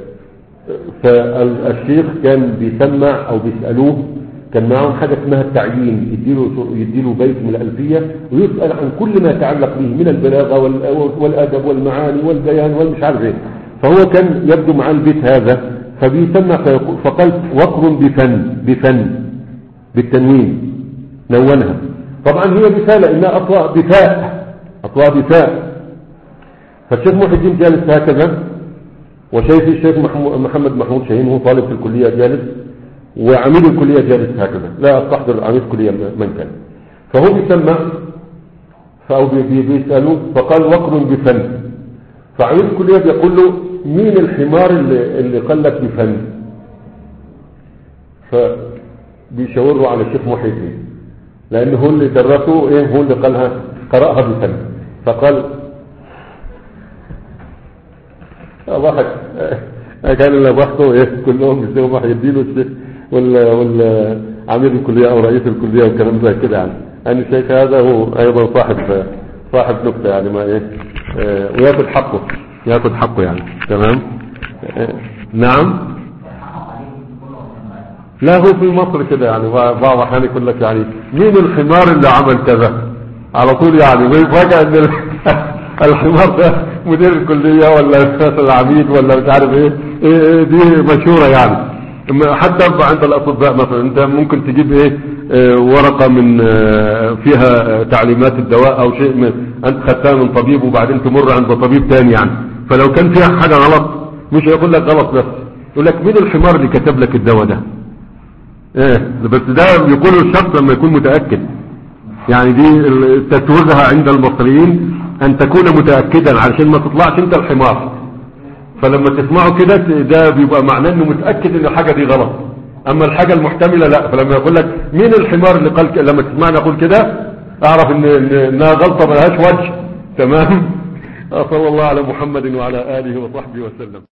فالشيخ كان بيسمع او بيسألوه، كان معهم حاجة اسمها التعيين، يديله يديله بيت من الألفية ويسأل عن كل ما يتعلق به من البلاغة والأدب والمعاني والبيان والمش عارف ايه. فهو كان يبدو مع البيت هذا فبيسمع فقال وقر بفن بفن بالتنوين نونها. طبعا هي رسالة انها اطواء بفاء اطواء بفاء. فالشيخ محي الدين جالس هكذا وشايف الشيخ محمد محمود شاهين هو طالب في الكلية جالس وعميد الكلية جالس هكذا لا استحضر عميد الكلية من كان. فهو بيسمع فأو بيسألوه فقال وقر بفن. فعميد الكلية بيقول له مين الحمار اللي, اللي قال لك بفن؟ فبيشاوروا على الشيخ محي الدين لأنه هو اللي درسه ايه هو اللي قالها قرأها بفن. فقال ضحك كان اللي ضحكوا ايه كلهم بيسووا محي الدين والشيخ ولا ولا عميد الكليه او رئيس الكليه والكلام زي كده يعني. يعني الشيخ هذا هو ايضا صاحب صاحب نكته يعني ما ايه اه وياخد حقه ياخد حقه يعني. تمام. اه نعم. لا هو في مصر كده يعني بعض الاحيان يقول لك يعني مين الحمار اللي عمل كذا على طول يعني ويفاجئ ان الحمار ده مدير الكلية ولا العميد ولا مش عارف ايه, إيه دي مشهورة يعني. حتى عند الاطباء مثلا انت ممكن تجيب ايه, إيه ورقة من اه فيها تعليمات الدواء او شيء من انت خدتها من طبيب وبعدين تمر عند طبيب تاني يعني. فلو كان فيها حاجة غلط مش هيقول لك غلط بس يقول لك مين الحمار اللي كتب لك الدواء ده ايه. بس ده بيقوله الشخص لما يكون متأكد يعني. دي تتوجه عند المصريين ان تكون متأكدا علشان ما تطلعش انت الحمار. فلما تسمعه كده ده بيبقى معناه انه متأكد ان الحاجة دي غلط. اما الحاجة المحتملة لا. فلما يقول لك مين الحمار اللي قال ك... لما تسمعني اقول كده اعرف ان انها غلطة ملهاش وجه. تمام. صلى الله على محمد وعلى آله وصحبه وسلم.